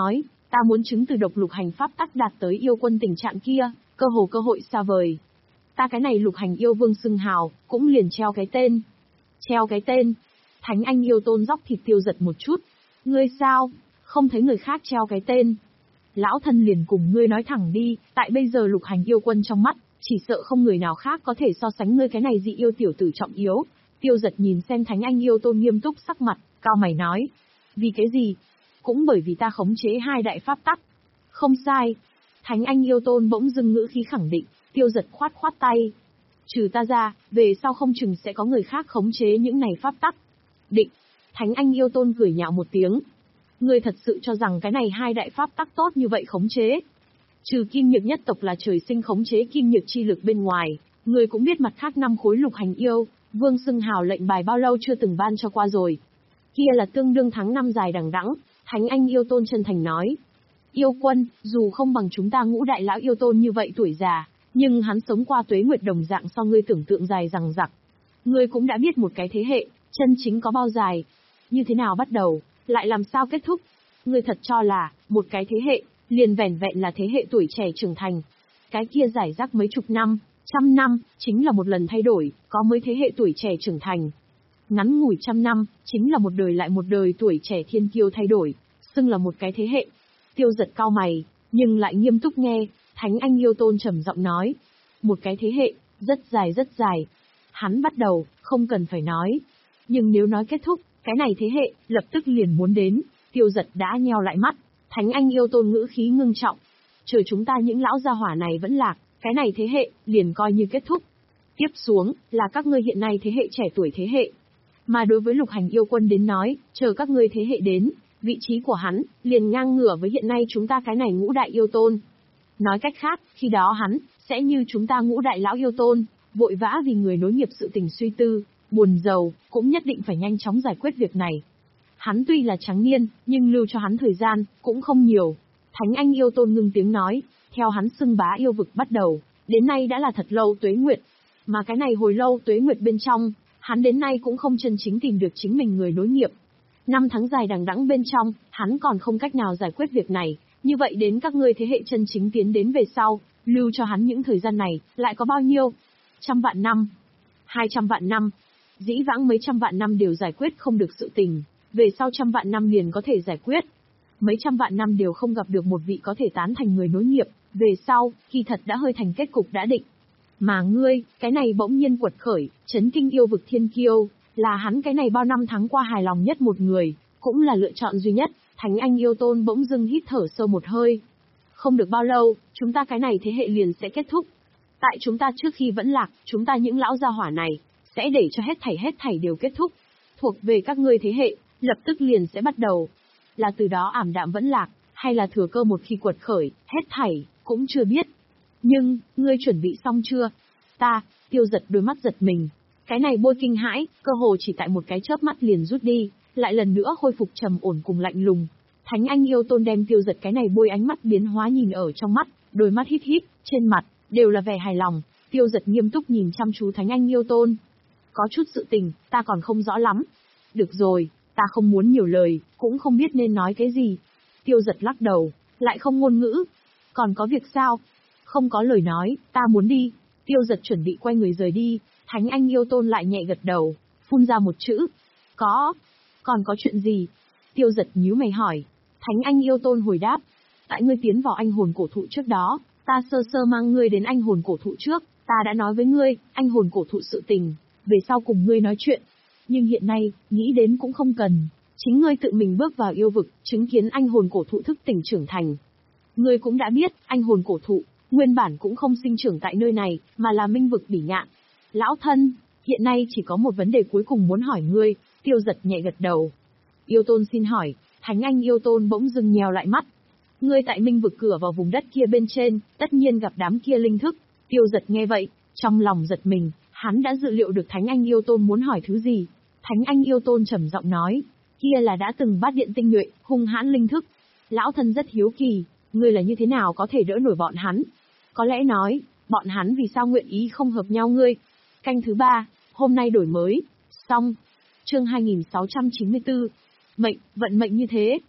S1: Ta muốn chứng từ độc lục hành pháp tắc đạt tới yêu quân tình trạng kia, cơ hồ cơ hội xa vời. Ta cái này lục hành yêu vương xưng hào, cũng liền treo cái tên. Treo cái tên. Thánh Anh Yêu Tôn dóc thịt Tiêu Giật một chút. Ngươi sao? Không thấy người khác treo cái tên. Lão thân liền cùng ngươi nói thẳng đi, tại bây giờ lục hành yêu quân trong mắt, chỉ sợ không người nào khác có thể so sánh ngươi cái này dị yêu tiểu tử trọng yếu. Tiêu Giật nhìn xem Thánh Anh Yêu Tôn nghiêm túc sắc mặt, cao mày nói. Vì cái gì? Cũng bởi vì ta khống chế hai đại pháp tắc. Không sai. Thánh Anh Yêu Tôn bỗng dưng ngữ khí khẳng định, Tiêu Giật khoát khoát tay. Trừ ta ra, về sau không chừng sẽ có người khác khống chế những này pháp tắc. Định. Thánh Anh Yêu Tôn cười nhạo một tiếng. Ngươi thật sự cho rằng cái này hai đại pháp tắc tốt như vậy khống chế? Trừ kim nhược nhất tộc là trời sinh khống chế kim nhược chi lực bên ngoài, ngươi cũng biết mặt khác năm khối lục hành yêu, vương xưng hào lệnh bài bao lâu chưa từng ban cho qua rồi. Kia là tương đương tháng năm dài đằng đẵng. Thánh Anh Yêu Tôn chân thành nói. Yêu quân, dù không bằng chúng ta ngũ đại lão yêu tôn như vậy tuổi già, nhưng hắn sống qua tuế nguyệt đồng dạng so ngươi tưởng tượng dài rằng rặc. Ngươi cũng đã biết một cái thế hệ, chân chính có bao dài. Như thế nào bắt đầu, lại làm sao kết thúc? Ngươi thật cho là, một cái thế hệ, liền vẻn vẹn là thế hệ tuổi trẻ trưởng thành. Cái kia giải rác mấy chục năm, trăm năm, chính là một lần thay đổi, có mới thế hệ tuổi trẻ trưởng thành. Ngắn ngủi trăm năm, chính là một đời lại một đời tuổi trẻ thiên kiêu thay đổi, xưng là một cái thế hệ. Tiêu Giật cao mày, nhưng lại nghiêm túc nghe, Thánh Anh Yêu Tôn trầm giọng nói. Một cái thế hệ, rất dài rất dài. Hắn bắt đầu, không cần phải nói. Nhưng nếu nói kết thúc, cái này thế hệ, lập tức liền muốn đến. Tiêu Giật đã nheo lại mắt, Thánh Anh Yêu Tôn ngữ khí ngưng trọng. Chờ chúng ta những lão gia hỏa này vẫn lạc, cái này thế hệ, liền coi như kết thúc. Tiếp xuống, là các ngươi hiện nay thế hệ trẻ tuổi thế hệ. Mà đối với lục hành yêu quân đến nói, chờ các ngươi thế hệ đến, vị trí của hắn, liền ngang ngửa với hiện nay chúng ta cái này ngũ đại yêu tôn. Nói cách khác, khi đó hắn, sẽ như chúng ta ngũ đại lão yêu tôn, vội vã vì người nối nghiệp sự tình suy tư, buồn giàu, cũng nhất định phải nhanh chóng giải quyết việc này. Hắn tuy là trắng niên, nhưng lưu cho hắn thời gian, cũng không nhiều. Thánh Anh Yêu Tôn ngưng tiếng nói, theo hắn xưng bá yêu vực bắt đầu, đến nay đã là thật lâu tuế nguyệt. Mà cái này hồi lâu tuế nguyệt bên trong, hắn đến nay cũng không chân chính tìm được chính mình người nối nghiệp. Năm tháng dài đằng đẵng bên trong, hắn còn không cách nào giải quyết việc này, như vậy đến các ngươi thế hệ chân chính tiến đến về sau, lưu cho hắn những thời gian này, lại có bao nhiêu? Trăm vạn năm? Hai trăm vạn năm? Dĩ vãng mấy trăm vạn năm đều giải quyết không được sự tình, về sau trăm vạn năm liền có thể giải quyết. Mấy trăm vạn năm đều không gặp được một vị có thể tán thành người nối nghiệp, về sau, khi thật đã hơi thành kết cục đã định. Mà ngươi, cái này bỗng nhiên quật khởi, chấn kinh yêu vực thiên kiêu, là hắn cái này bao năm tháng qua hài lòng nhất một người, cũng là lựa chọn duy nhất. Thánh Anh Yêu Tôn bỗng dưng hít thở sâu một hơi. Không được bao lâu, chúng ta cái này thế hệ liền sẽ kết thúc. Tại chúng ta trước khi vẫn lạc, chúng ta những lão gia hỏa này, sẽ để cho hết thảy hết thảy đều kết thúc. Thuộc về các ngươi thế hệ, lập tức liền sẽ bắt đầu. Là từ đó ảm đạm vẫn lạc, hay là thừa cơ một khi quật khởi, hết thảy, cũng chưa biết. Nhưng, ngươi chuẩn bị xong chưa? Ta, Tiêu Giật đôi mắt giật mình. Cái này bôi kinh hãi, cơ hồ chỉ tại một cái chớp mắt liền rút đi, lại lần nữa khôi phục trầm ổn cùng lạnh lùng. Thánh Anh Yêu Tôn đem Tiêu Giật cái này bôi ánh mắt biến hóa nhìn ở trong mắt, đôi mắt híp híp, trên mặt, đều là vẻ hài lòng. Tiêu Giật nghiêm túc nhìn chăm chú Thánh Anh Yêu Tôn. Có chút sự tình, ta còn không rõ lắm. Được rồi, ta không muốn nhiều lời, cũng không biết nên nói cái gì. Tiêu Giật lắc đầu, lại không ngôn ngữ. Còn có việc sao? Không có lời nói, ta muốn đi. Tiêu Giật chuẩn bị quay người rời đi, Thánh Anh Yêu Tôn lại nhẹ gật đầu, phun ra một chữ. Có. Còn có chuyện gì? Tiêu Giật nhíu mày hỏi. Thánh Anh Yêu Tôn hồi đáp. Tại ngươi tiến vào anh hồn cổ thụ trước đó, ta sơ sơ mang ngươi đến anh hồn cổ thụ trước, ta đã nói với ngươi, anh hồn cổ thụ sự tình, về sau cùng ngươi nói chuyện. Nhưng hiện nay, nghĩ đến cũng không cần, chính ngươi tự mình bước vào yêu vực, chứng kiến anh hồn cổ thụ thức tỉnh trưởng thành. Ngươi cũng đã biết, anh hồn cổ thụ, nguyên bản cũng không sinh trưởng tại nơi này, mà là minh vực bỉ ngạn. Lão thân, hiện nay chỉ có một vấn đề cuối cùng muốn hỏi ngươi. Tiêu Giật nhẹ gật đầu. Yêu Tôn xin hỏi. Thánh Anh Yêu Tôn bỗng dưng nheo lại mắt. Ngươi tại minh vực cửa vào vùng đất kia bên trên, tất nhiên gặp đám kia linh thức. Tiêu Giật nghe vậy, trong lòng giật mình, hắn đã dự liệu được Thánh Anh Yêu Tôn muốn hỏi thứ gì. Thánh Anh Yêu Tôn trầm giọng nói, kia là đã từng bát điện tinh nhuệ, hung hãn linh thức. Lão thân rất hiếu kỳ, ngươi là như thế nào có thể đỡ nổi bọn hắn? Có lẽ nói, bọn hắn vì sao nguyện ý không hợp nhau ngươi? Canh thứ ba, hôm nay đổi mới, xong. Chương hai nghìn sáu trăm chín mươi tư. Mệnh, vận mệnh như thế.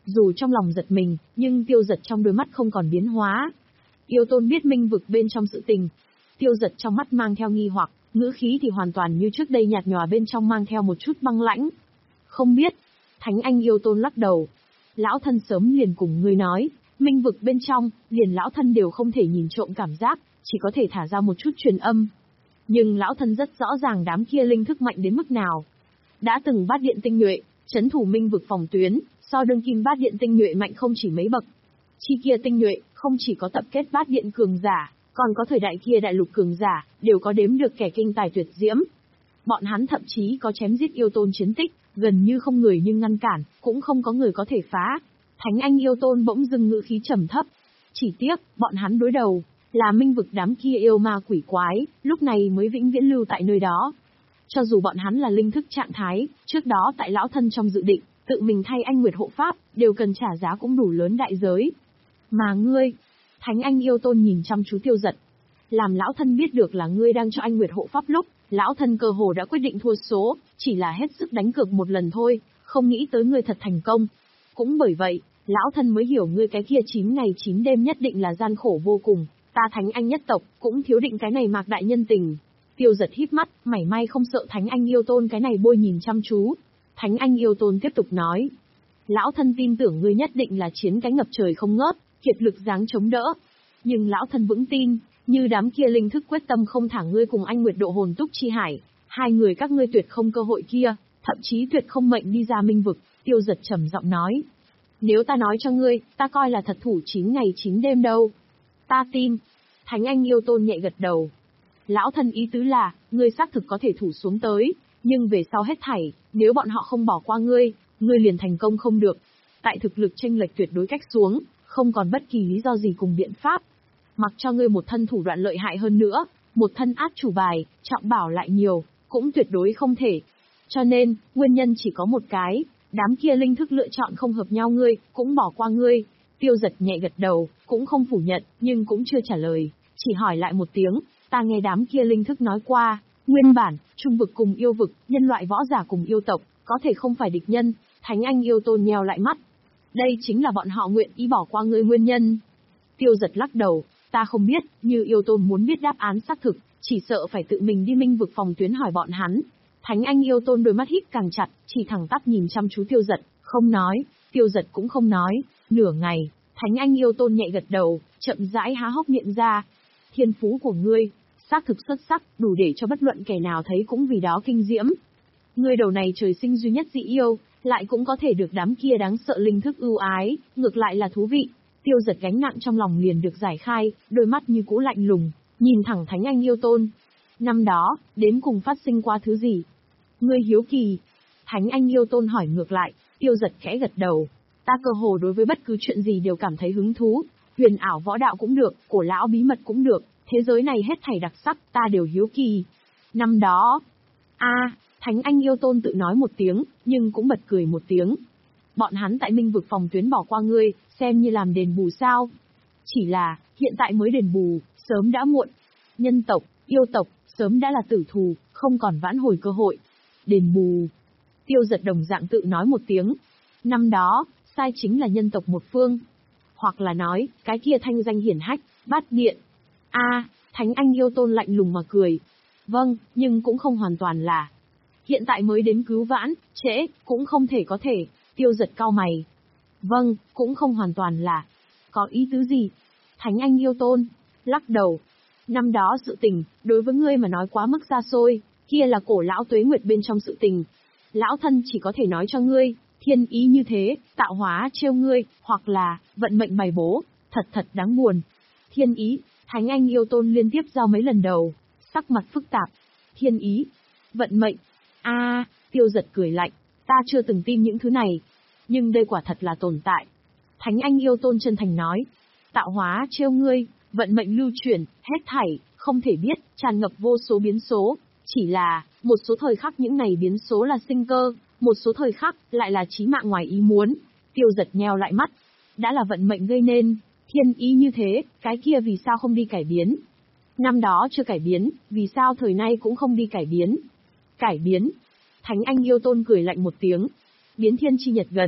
S1: Dù trong lòng giật mình, nhưng Tiêu Giật trong đôi mắt không còn biến hóa. Yêu Tôn biết Minh vực bên trong sự tình. Tiêu Giật trong mắt mang theo nghi hoặc, ngữ khí thì hoàn toàn như trước đây nhạt nhòa, bên trong mang theo một chút băng lãnh. Không biết. Thánh Anh Yêu Tôn lắc đầu. Lão thân sớm liền cùng ngươi nói, Minh vực bên trong, liền lão thân đều không thể nhìn trộm cảm giác, chỉ có thể thả ra một chút truyền âm. Nhưng lão thân rất rõ ràng đám kia linh thức mạnh đến mức nào. Đã từng bát điện tinh nhuệ, chấn thủ Minh vực phòng tuyến, so đương kim bát điện tinh nhuệ mạnh không chỉ mấy bậc. Chi kia tinh nhuệ, không chỉ có tập kết bát điện cường giả, còn có thời đại kia đại lục cường giả, đều có đếm được kẻ kinh tài tuyệt diễm. Bọn hắn thậm chí có chém giết yêu tôn chiến tích, gần như không người nhưng ngăn cản, cũng không có người có thể phá. Thánh Anh Yêu Tôn bỗng dưng ngữ khí trầm thấp. Chỉ tiếc, bọn hắn đối đầu, là Minh vực đám kia yêu ma quỷ quái, lúc này mới vĩnh viễn lưu tại nơi đó. Cho dù bọn hắn là linh thức trạng thái, trước đó tại lão thân trong dự định, tự mình thay anh Nguyệt hộ pháp, đều cần trả giá cũng đủ lớn đại giới. Mà ngươi, Thánh Anh Yêu Tôn nhìn chăm chú Tiêu Giật. Làm lão thân biết được là ngươi đang cho anh Nguyệt hộ pháp lúc, lão thân cơ hồ đã quyết định thua số, chỉ là hết sức đánh cược một lần thôi, không nghĩ tới ngươi thật thành công. Cũng bởi vậy, lão thân mới hiểu ngươi cái kia chín ngày chín đêm nhất định là gian khổ vô cùng, ta Thánh Anh nhất tộc, cũng thiếu định cái này mạc đại nhân tình. Tiêu Giật híp mắt, mảy may không sợ Thánh Anh Yêu Tôn cái này bôi nhìn chăm chú. Thánh Anh Yêu Tôn tiếp tục nói. Lão thân tin tưởng ngươi nhất định là chiến cánh ngập trời không ngớt, kiệt lực dáng chống đỡ. Nhưng lão thân vững tin, như đám kia linh thức quyết tâm không thả ngươi cùng anh Nguyệt độ hồn túc chi hải, hai người các ngươi tuyệt không cơ hội kia, thậm chí tuyệt không mệnh đi ra Minh vực. Tiêu Giật trầm giọng nói. Nếu ta nói cho ngươi, ta coi là thật thủ chín ngày chín đêm đâu. Ta tin. Thánh Anh Yêu Tôn nhẹ gật đầu. Lão thân ý tứ là, ngươi xác thực có thể thủ xuống tới, nhưng về sau hết thảy, nếu bọn họ không bỏ qua ngươi, ngươi liền thành công không được. Tại thực lực chênh lệch tuyệt đối cách xuống, không còn bất kỳ lý do gì cùng biện pháp. Mặc cho ngươi một thân thủ đoạn lợi hại hơn nữa, một thân át chủ bài, trọng bảo lại nhiều, cũng tuyệt đối không thể. Cho nên, nguyên nhân chỉ có một cái, đám kia linh thức lựa chọn không hợp nhau ngươi, cũng bỏ qua ngươi. Tiêu Giật nhẹ gật đầu, cũng không phủ nhận, nhưng cũng chưa trả lời, chỉ hỏi lại một tiếng, ta nghe đám kia linh thức nói qua, nguyên bản, trung vực cùng yêu vực, nhân loại võ giả cùng yêu tộc, có thể không phải địch nhân. Thánh Anh Yêu Tôn nheo lại mắt. Đây chính là bọn họ nguyện ý bỏ qua ngươi nguyên nhân. Tiêu Giật lắc đầu, ta không biết, như Yêu Tôn muốn biết đáp án xác thực, chỉ sợ phải tự mình đi Minh vực phòng tuyến hỏi bọn hắn. Thánh Anh Yêu Tôn đôi mắt hít càng chặt, chỉ thẳng tắp nhìn chăm chú Tiêu Giật, không nói. Tiêu Giật cũng không nói. Nửa ngày, Thánh Anh Yêu Tôn nhẹ gật đầu, chậm rãi há hốc miệng ra. Thiên phú của ngươi, xác thực xuất sắc, đủ để cho bất luận kẻ nào thấy cũng vì đó kinh diễm. Ngươi đầu này trời sinh duy nhất dị yêu, lại cũng có thể được đám kia đáng sợ linh thức ưu ái, ngược lại là thú vị. Tiêu Giật gánh nặng trong lòng liền được giải khai, đôi mắt như cũ lạnh lùng, nhìn thẳng Thánh Anh Yêu Tôn. Năm đó, đến cùng phát sinh qua thứ gì? Ngươi hiếu kỳ. Thánh Anh Yêu Tôn hỏi ngược lại. Tiêu Giật khẽ gật đầu. Ta cơ hồ đối với bất cứ chuyện gì đều cảm thấy hứng thú, huyền ảo võ đạo cũng được, cổ lão bí mật cũng được, thế giới này hết thảy đặc sắc, ta đều hiếu kỳ. Năm đó, a, à, Thánh Anh Yêu Tôn tự nói một tiếng, nhưng cũng bật cười một tiếng. Bọn hắn tại Minh vực phòng tuyến bỏ qua ngươi, xem như làm đền bù sao? Chỉ là, hiện tại mới đền bù, sớm đã muộn. Nhân tộc, yêu tộc, sớm đã là tử thù, không còn vãn hồi cơ hội. Đền bù. Tiêu Giật đồng dạng tự nói một tiếng. Năm đó, sai chính là nhân tộc một phương. Hoặc là nói, cái kia thanh danh hiển hách, bát điện. a, à, Thánh Anh Yêu Tôn lạnh lùng mà cười. Vâng, nhưng cũng không hoàn toàn là. Hiện tại mới đến cứu vãn, trễ, cũng không thể có thể. Tiêu Giật cau mày. Vâng, cũng không hoàn toàn là. Có ý tứ gì? Thánh Anh Yêu Tôn lắc đầu. Năm đó sự tình, đối với ngươi mà nói quá mức xa xôi, kia là cổ lão tuế nguyệt bên trong sự tình. Lão thân chỉ có thể nói cho ngươi, thiên ý như thế, tạo hóa trêu ngươi, hoặc là, vận mệnh bày bố, thật thật đáng buồn. Thiên ý, Thánh Anh Yêu Tôn liên tiếp giao mấy lần đầu, sắc mặt phức tạp. Thiên ý, vận mệnh, a, à, Tiêu Giật cười lạnh, ta chưa từng tin những thứ này, nhưng đây quả thật là tồn tại. Thánh Anh Yêu Tôn chân thành nói, tạo hóa trêu ngươi, vận mệnh lưu chuyển, hết thảy, không thể biết, tràn ngập vô số biến số, chỉ là, một số thời khắc những này biến số là sinh cơ, một số thời khắc lại là chí mạng ngoài ý muốn. Tiêu Giật nheo lại mắt, đã là vận mệnh gây nên, thiên ý như thế, cái kia vì sao không đi cải biến? Năm đó chưa cải biến, vì sao thời nay cũng không đi cải biến? Cải biến? Thánh Anh Yêu Tôn cười lạnh một tiếng, biến thiên chi nhật gần,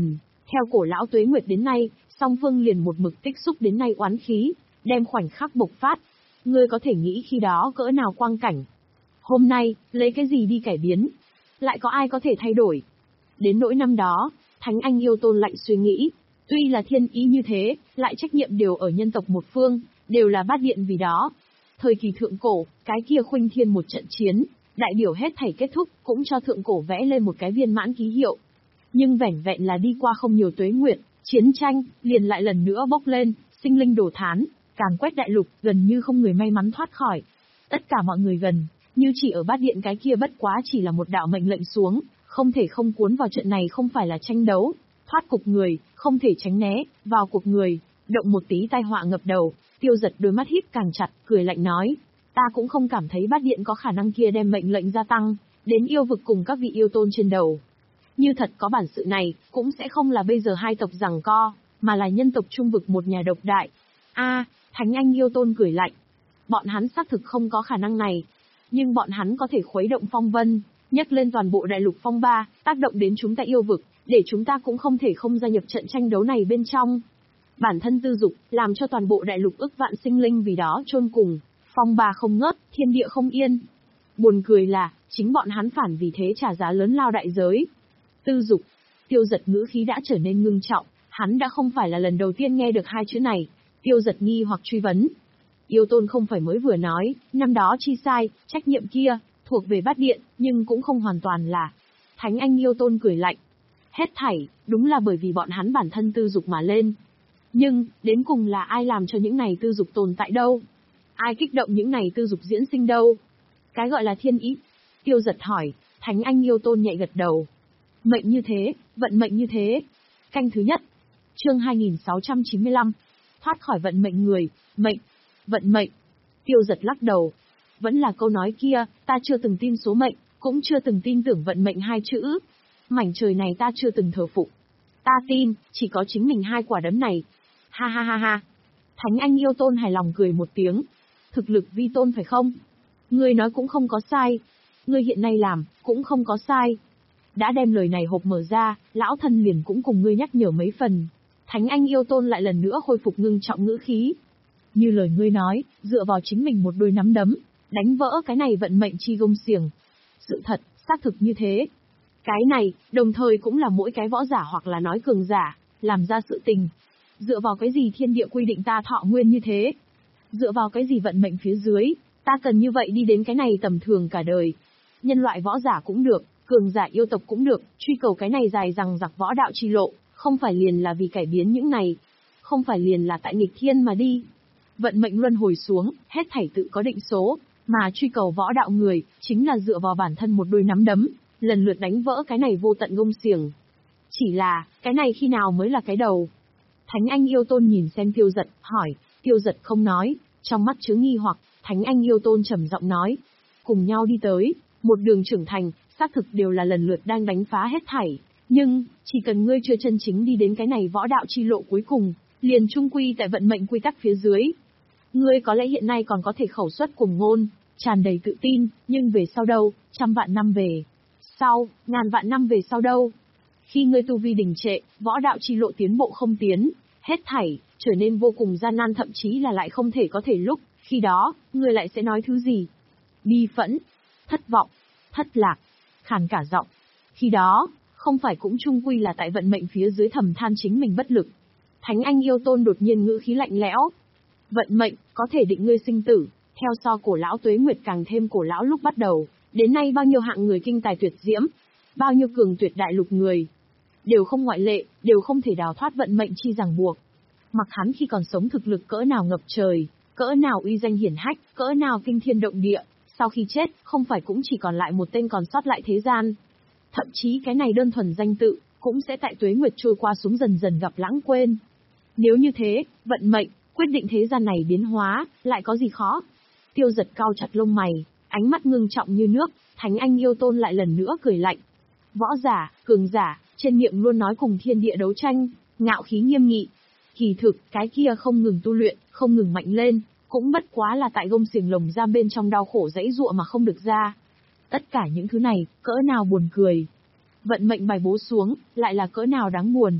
S1: Theo cổ lão Tuế Nguyệt đến nay, song phương liền một mực tích xúc đến nay oán khí, đem khoảnh khắc bộc phát. Ngươi có thể nghĩ khi đó cỡ nào quang cảnh. Hôm nay, lấy cái gì đi cải biến? Lại có ai có thể thay đổi? Đến nỗi năm đó, Thánh Anh Yêu Tôn lạnh suy nghĩ. Tuy là thiên ý như thế, lại trách nhiệm đều ở nhân tộc một phương, đều là bát điện vì đó. Thời kỳ thượng cổ, cái kia khuynh thiên một trận chiến, đại biểu hết thảy kết thúc, cũng cho thượng cổ vẽ lên một cái viên mãn ký hiệu. Nhưng vẻn vẹn là đi qua không nhiều tuế nguyệt, chiến tranh, liền lại lần nữa bốc lên, sinh linh đổ thán, càn quét đại lục, gần như không người may mắn thoát khỏi. Tất cả mọi người gần, như chỉ ở bát điện cái kia bất quá chỉ là một đạo mệnh lệnh xuống, không thể không cuốn vào trận này không phải là tranh đấu, thoát cục người, không thể tránh né, vào cuộc người, động một tí tai họa ngập đầu. Tiêu Giật đôi mắt híp càng chặt, cười lạnh nói, ta cũng không cảm thấy bát điện có khả năng kia đem mệnh lệnh gia tăng, đến yêu vực cùng các vị yêu tôn trên đầu. Như thật có bản sự này, cũng sẽ không là bây giờ hai tộc giằng co, mà là nhân tộc trung vực một nhà độc đại. A, Thánh Anh Yêu Tôn cười lạnh. Bọn hắn xác thực không có khả năng này, nhưng bọn hắn có thể khuấy động phong vân, nhấc lên toàn bộ đại lục phong ba, tác động đến chúng ta yêu vực, để chúng ta cũng không thể không gia nhập trận tranh đấu này bên trong. Bản thân tư dục, làm cho toàn bộ đại lục ức vạn sinh linh vì đó chôn cùng, phong ba không ngớt, thiên địa không yên. Buồn cười là, chính bọn hắn phản vì thế trả giá lớn lao đại giới. Tư dục, Tiêu Giật ngữ khí đã trở nên ngưng trọng, hắn đã không phải là lần đầu tiên nghe được hai chữ này. Tiêu Giật nghi hoặc truy vấn. Yêu Tôn không phải mới vừa nói, năm đó chi sai, trách nhiệm kia, thuộc về bát điện, nhưng cũng không hoàn toàn là. Thánh Anh Yêu Tôn cười lạnh. Hết thảy, đúng là bởi vì bọn hắn bản thân tư dục mà lên. Nhưng, đến cùng là ai làm cho những này tư dục tồn tại đâu? Ai kích động những này tư dục diễn sinh đâu? Cái gọi là thiên ý. Tiêu Giật hỏi, Thánh Anh Yêu Tôn nhẹ gật đầu. Mệnh như thế, vận mệnh như thế. Canh thứ nhất. Chương hai nghìn sáu trăm chín mươi lăm. Thoát khỏi vận mệnh người, mệnh, vận mệnh. Tiêu Giật lắc đầu. Vẫn là câu nói kia, ta chưa từng tin số mệnh, cũng chưa từng tin tưởng vận mệnh hai chữ. Mảnh trời này ta chưa từng thờ phụng. Ta tin, chỉ có chính mình hai quả đấm này. Ha ha ha ha. Thánh Anh Yêu Tôn hài lòng cười một tiếng. Thực lực vi tôn phải không? Ngươi nói cũng không có sai. Ngươi hiện nay làm, cũng không có sai. Đã đem lời này hộp mở ra, lão thân liền cũng cùng ngươi nhắc nhở mấy phần. Thánh Anh Yêu Tôn lại lần nữa khôi phục ngưng trọng ngữ khí. Như lời ngươi nói, dựa vào chính mình một đôi nắm đấm, đánh vỡ cái này vận mệnh chi gông xiềng. Sự thật, xác thực như thế. Cái này, đồng thời cũng là mỗi cái võ giả hoặc là nói cường giả, làm ra sự tình. Dựa vào cái gì thiên địa quy định ta thọ nguyên như thế? Dựa vào cái gì vận mệnh phía dưới, ta cần như vậy đi đến cái này tầm thường cả đời. Nhân loại võ giả cũng được, cường giả yêu tộc cũng được, truy cầu cái này dài rằng giặc võ đạo chi lộ, không phải liền là vì cải biến những này. Không phải liền là tại nghịch thiên mà đi. Vận mệnh luân hồi xuống, hết thảy tự có định số, mà truy cầu võ đạo người, chính là dựa vào bản thân một đôi nắm đấm, lần lượt đánh vỡ cái này vô tận gông xiềng. Chỉ là, cái này khi nào mới là cái đầu? Thánh Anh Yêu Tôn nhìn xem Tiêu Giật, hỏi. Tiêu Giật không nói, trong mắt chứa nghi hoặc, Thánh Anh Yêu Tôn trầm giọng nói. Cùng nhau đi tới, một đường trưởng thành, xác thực đều là lần lượt đang đánh phá hết thảy. Nhưng, chỉ cần ngươi chưa chân chính đi đến cái này võ đạo chi lộ cuối cùng, liền trung quy tại vận mệnh quy tắc phía dưới. Ngươi có lẽ hiện nay còn có thể khẩu xuất cùng ngôn, tràn đầy tự tin, nhưng về sau đâu, trăm vạn năm về sau, ngàn vạn năm về sau đâu? Khi ngươi tu vi đình trệ, võ đạo chi lộ tiến bộ không tiến, hết thảy, trở nên vô cùng gian nan thậm chí là lại không thể có thể lúc, khi đó, ngươi lại sẽ nói thứ gì? Bi phẫn, thất vọng, thất lạc, khàn cả giọng. Khi đó, không phải cũng chung quy là tại vận mệnh phía dưới thầm than chính mình bất lực. Thánh Anh Yêu Tôn đột nhiên ngữ khí lạnh lẽo. Vận mệnh, có thể định ngươi sinh tử, theo so cổ lão Tuế Nguyệt càng thêm cổ lão lúc bắt đầu, đến nay bao nhiêu hạng người kinh tài tuyệt diễm, bao nhiêu cường tuyệt đại lục người, đều không ngoại lệ, đều không thể đào thoát vận mệnh chi ràng buộc. Mặc hắn khi còn sống thực lực cỡ nào ngập trời, cỡ nào uy danh hiển hách, cỡ nào kinh thiên động địa, sau khi chết, không phải cũng chỉ còn lại một tên còn sót lại thế gian. Thậm chí cái này đơn thuần danh tự, cũng sẽ tại Tuế Nguyệt trôi qua xuống dần dần gặp lãng quên. Nếu như thế, vận mệnh, quyết định thế gian này biến hóa, lại có gì khó? Tiêu Giật cao chặt lông mày, ánh mắt ngưng trọng như nước, Thánh Anh Yêu Tôn lại lần nữa cười lạnh. Võ giả, cường giả, trên miệng luôn nói cùng thiên địa đấu tranh, ngạo khí nghiêm nghị. Kỳ thực, cái kia không ngừng tu luyện, không ngừng mạnh lên, cũng bất quá là tại gông xiềng lồng giam bên trong đau khổ dãy dụa mà không được ra. Tất cả những thứ này, cỡ nào buồn cười. Vận mệnh bài bố xuống, lại là cỡ nào đáng buồn.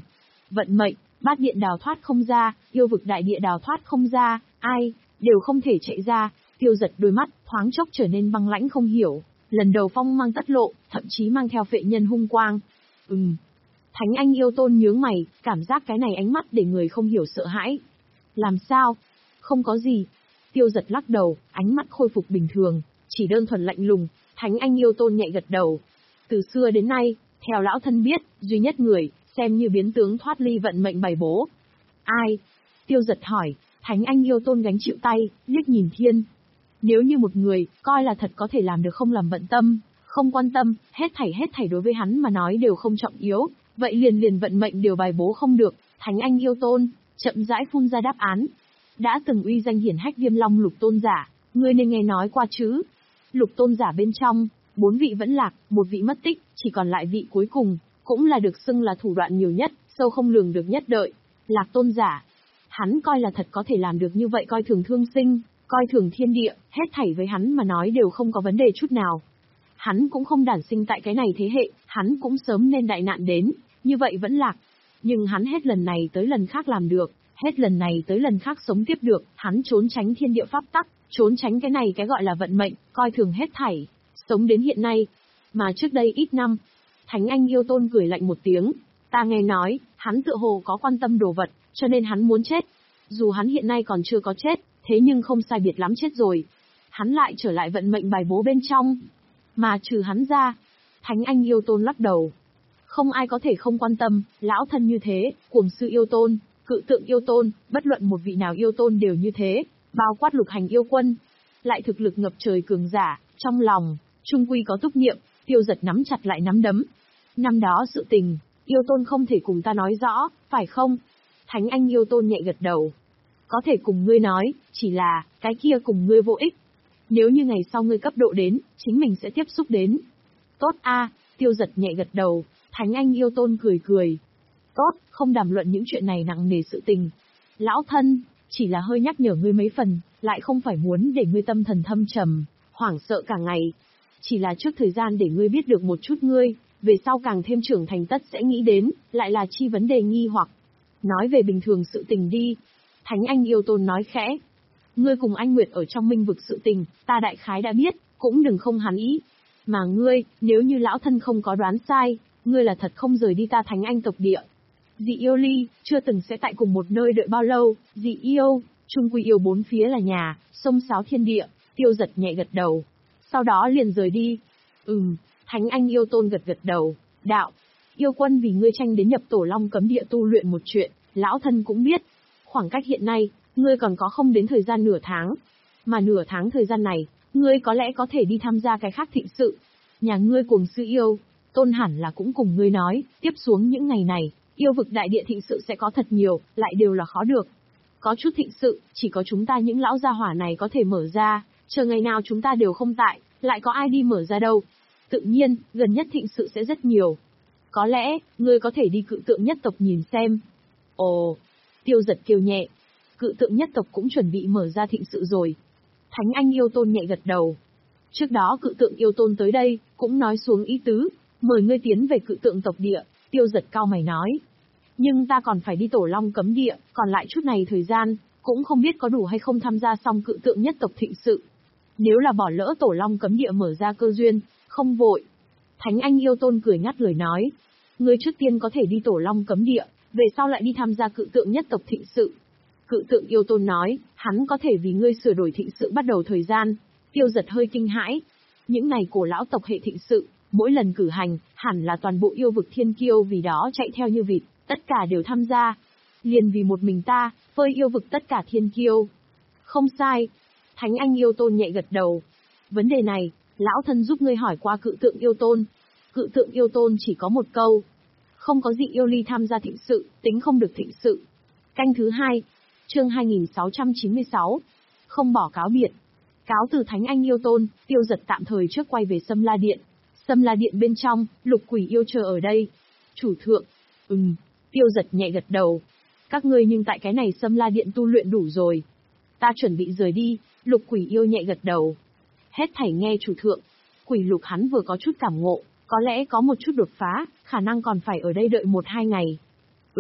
S1: vận mệnh, bát điện đào thoát không ra, yêu vực đại địa đào thoát không ra, ai, đều không thể chạy ra. Tiêu Giật đôi mắt, thoáng chốc trở nên băng lãnh không hiểu, lần đầu phong mang tất lộ, thậm chí mang theo phệ nhân hung quang. Ừm. Thánh Anh Yêu Tôn nhướng mày, cảm giác cái này ánh mắt để người không hiểu sợ hãi. Làm sao? Không có gì. Tiêu Giật lắc đầu, ánh mắt khôi phục bình thường, chỉ đơn thuần lạnh lùng. Thánh Anh Yêu Tôn nhẹ gật đầu. Từ xưa đến nay, theo lão thân biết, duy nhất người, xem như biến tướng thoát ly vận mệnh bày bố. Ai? Tiêu Giật hỏi. Thánh Anh Yêu Tôn gánh chịu tay, liếc nhìn thiên. Nếu như một người, coi là thật có thể làm được không làm bận tâm, không quan tâm, hết thảy hết thảy đối với hắn mà nói đều không trọng yếu, vậy liền liền vận mệnh đều bài bố không được. Thánh Anh Yêu Tôn, chậm rãi phun ra đáp án. Đã từng uy danh hiển hách Viêm Long Lục Tôn giả, ngươi nên nghe nói qua chứ. Lục Tôn giả bên trong, bốn vị vẫn lạc, một vị mất tích, chỉ còn lại vị cuối cùng, cũng là được xưng là thủ đoạn nhiều nhất, sâu không lường được nhất đợi. Lạc Tôn giả. Hắn coi là thật có thể làm được như vậy, coi thường thương sinh, coi thường thiên địa, hết thảy với hắn mà nói đều không có vấn đề chút nào. Hắn cũng không đản sinh tại cái này thế hệ, hắn cũng sớm nên đại nạn đến, như vậy vẫn lạc. Nhưng hắn hết lần này tới lần khác làm được, hết lần này tới lần khác sống tiếp được, hắn trốn tránh thiên địa pháp tắc, trốn tránh cái này cái gọi là vận mệnh, coi thường hết thảy, sống đến hiện nay. Mà trước đây ít năm, Thánh Anh Yêu Tôn cười lạnh một tiếng, ta nghe nói, hắn tựa hồ có quan tâm đồ vật, cho nên hắn muốn chết. Dù hắn hiện nay còn chưa có chết, thế nhưng không sai biệt lắm chết rồi. Hắn lại trở lại vận mệnh bài bố bên trong. Mà trừ hắn ra, Thánh Anh Yêu Tôn lắc đầu. Không ai có thể không quan tâm, lão thân như thế, Cuồng Sư Yêu Tôn, Cự Tượng Yêu Tôn, bất luận một vị nào yêu tôn đều như thế, bao quát Lục Hành Yêu Quân. Lại thực lực ngập trời cường giả, trong lòng, trung quy có túc niệm. Tiêu Giật nắm chặt lại nắm đấm. Năm đó sự tình, Yêu Tôn không thể cùng ta nói rõ, phải không? Thánh Anh Yêu Tôn nhẹ gật đầu. Có thể cùng ngươi nói, chỉ là, cái kia cùng ngươi vô ích. Nếu như ngày sau ngươi cấp độ đến, chính mình sẽ tiếp xúc đến. Tốt a, Tiêu Giật nhẹ gật đầu. Thánh Anh Yêu Tôn cười cười. Tốt, không đàm luận những chuyện này nặng nề sự tình. Lão thân, chỉ là hơi nhắc nhở ngươi mấy phần, lại không phải muốn để ngươi tâm thần thâm trầm, hoảng sợ cả ngày. Chỉ là trước thời gian để ngươi biết được một chút ngươi, về sau càng thêm trưởng thành tất sẽ nghĩ đến, lại là chi vấn đề nghi hoặc. Nói về bình thường sự tình đi. Thánh Anh Yêu Tôn nói khẽ. Ngươi cùng anh Nguyệt ở trong minh vực sự tình, ta đại khái đã biết, cũng đừng không hắn ý. Mà ngươi, nếu như lão thân không có đoán sai, ngươi là thật không rời đi ta Thánh Anh tộc địa. Dị yêu ly, chưa từng sẽ tại cùng một nơi đợi bao lâu, dị yêu, chung quy yêu bốn phía là nhà, sông sáo thiên địa. Tiêu Giật nhẹ gật đầu. Sau đó liền rời đi. Ừm, Thánh Anh Yêu Tôn gật gật đầu. Đạo, yêu quân vì ngươi tranh đến nhập Tổ Long cấm địa tu luyện một chuyện, lão thân cũng biết. Khoảng cách hiện nay, ngươi còn có không đến thời gian nửa tháng. Mà nửa tháng thời gian này, ngươi có lẽ có thể đi tham gia cái khác thịnh sự. Nhà ngươi Cuồng Sư Yêu Tôn hẳn là cũng cùng ngươi nói, tiếp xuống những ngày này, yêu vực đại địa thịnh sự sẽ có thật nhiều, lại đều là khó được. Có chút thịnh sự, chỉ có chúng ta những lão gia hỏa này có thể mở ra, chờ ngày nào chúng ta đều không tại, lại có ai đi mở ra đâu. Tự nhiên, gần nhất thịnh sự sẽ rất nhiều. Có lẽ, ngươi có thể đi Cự Tượng nhất tộc nhìn xem. Ồ, Tiêu Giật kêu nhẹ. Cự Tượng nhất tộc cũng chuẩn bị mở ra thịnh sự rồi. Thánh Anh Yêu Tôn nhẹ gật đầu. Trước đó Cự Tượng Yêu Tôn tới đây, cũng nói xuống ý tứ, mời ngươi tiến về Cự Tượng tộc địa. Tiêu Giật cao mày nói. Nhưng ta còn phải đi Tổ Long cấm địa, còn lại chút này thời gian, cũng không biết có đủ hay không tham gia xong Cự Tượng nhất tộc thịnh sự. Nếu là bỏ lỡ Tổ Long cấm địa mở ra cơ duyên, không vội. Thánh Anh Yêu Tôn cười ngắt lời nói. Ngươi trước tiên có thể đi Tổ Long cấm địa, về sau lại đi tham gia Cự Tượng nhất tộc thịnh sự. Cự Tượng Yêu Tôn nói, hắn có thể vì ngươi sửa đổi thịnh sự bắt đầu thời gian. Tiêu Giật hơi kinh hãi. Những này cổ lão tộc hệ thịnh sự, mỗi lần cử hành, hẳn là toàn bộ yêu vực thiên kiêu vì đó chạy theo như vịt, tất cả đều tham gia. Liền vì một mình ta, phơi yêu vực tất cả thiên kiêu. Không sai. Thánh Anh Yêu Tôn nhẹ gật đầu. Vấn đề này, lão thân giúp ngươi hỏi qua Cự Tượng Yêu Tôn. Cự Tượng Yêu Tôn chỉ có một câu. Không có dị yêu ly tham gia thịnh sự, tính không được thịnh sự. Canh thứ hai. Chương hai nghìn sáu trăm chín mươi sáu. Không bỏ cáo biệt. Cáo từ Thánh Anh Yêu Tôn, Tiêu Giật tạm thời trước quay về Sâm La Điện. Sâm La Điện bên trong, Lục Quỷ Yêu chờ ở đây. Chủ thượng. Ừm. Tiêu Giật nhẹ gật đầu. Các ngươi nhưng tại cái này Sâm La Điện tu luyện đủ rồi. Ta chuẩn bị rời đi. Lục Quỷ Yêu nhẹ gật đầu. Hết thảy nghe chủ thượng. Quỷ Lục hắn vừa có chút cảm ngộ, có lẽ có một chút đột phá, khả năng còn phải ở đây đợi một hai ngày. Ừm.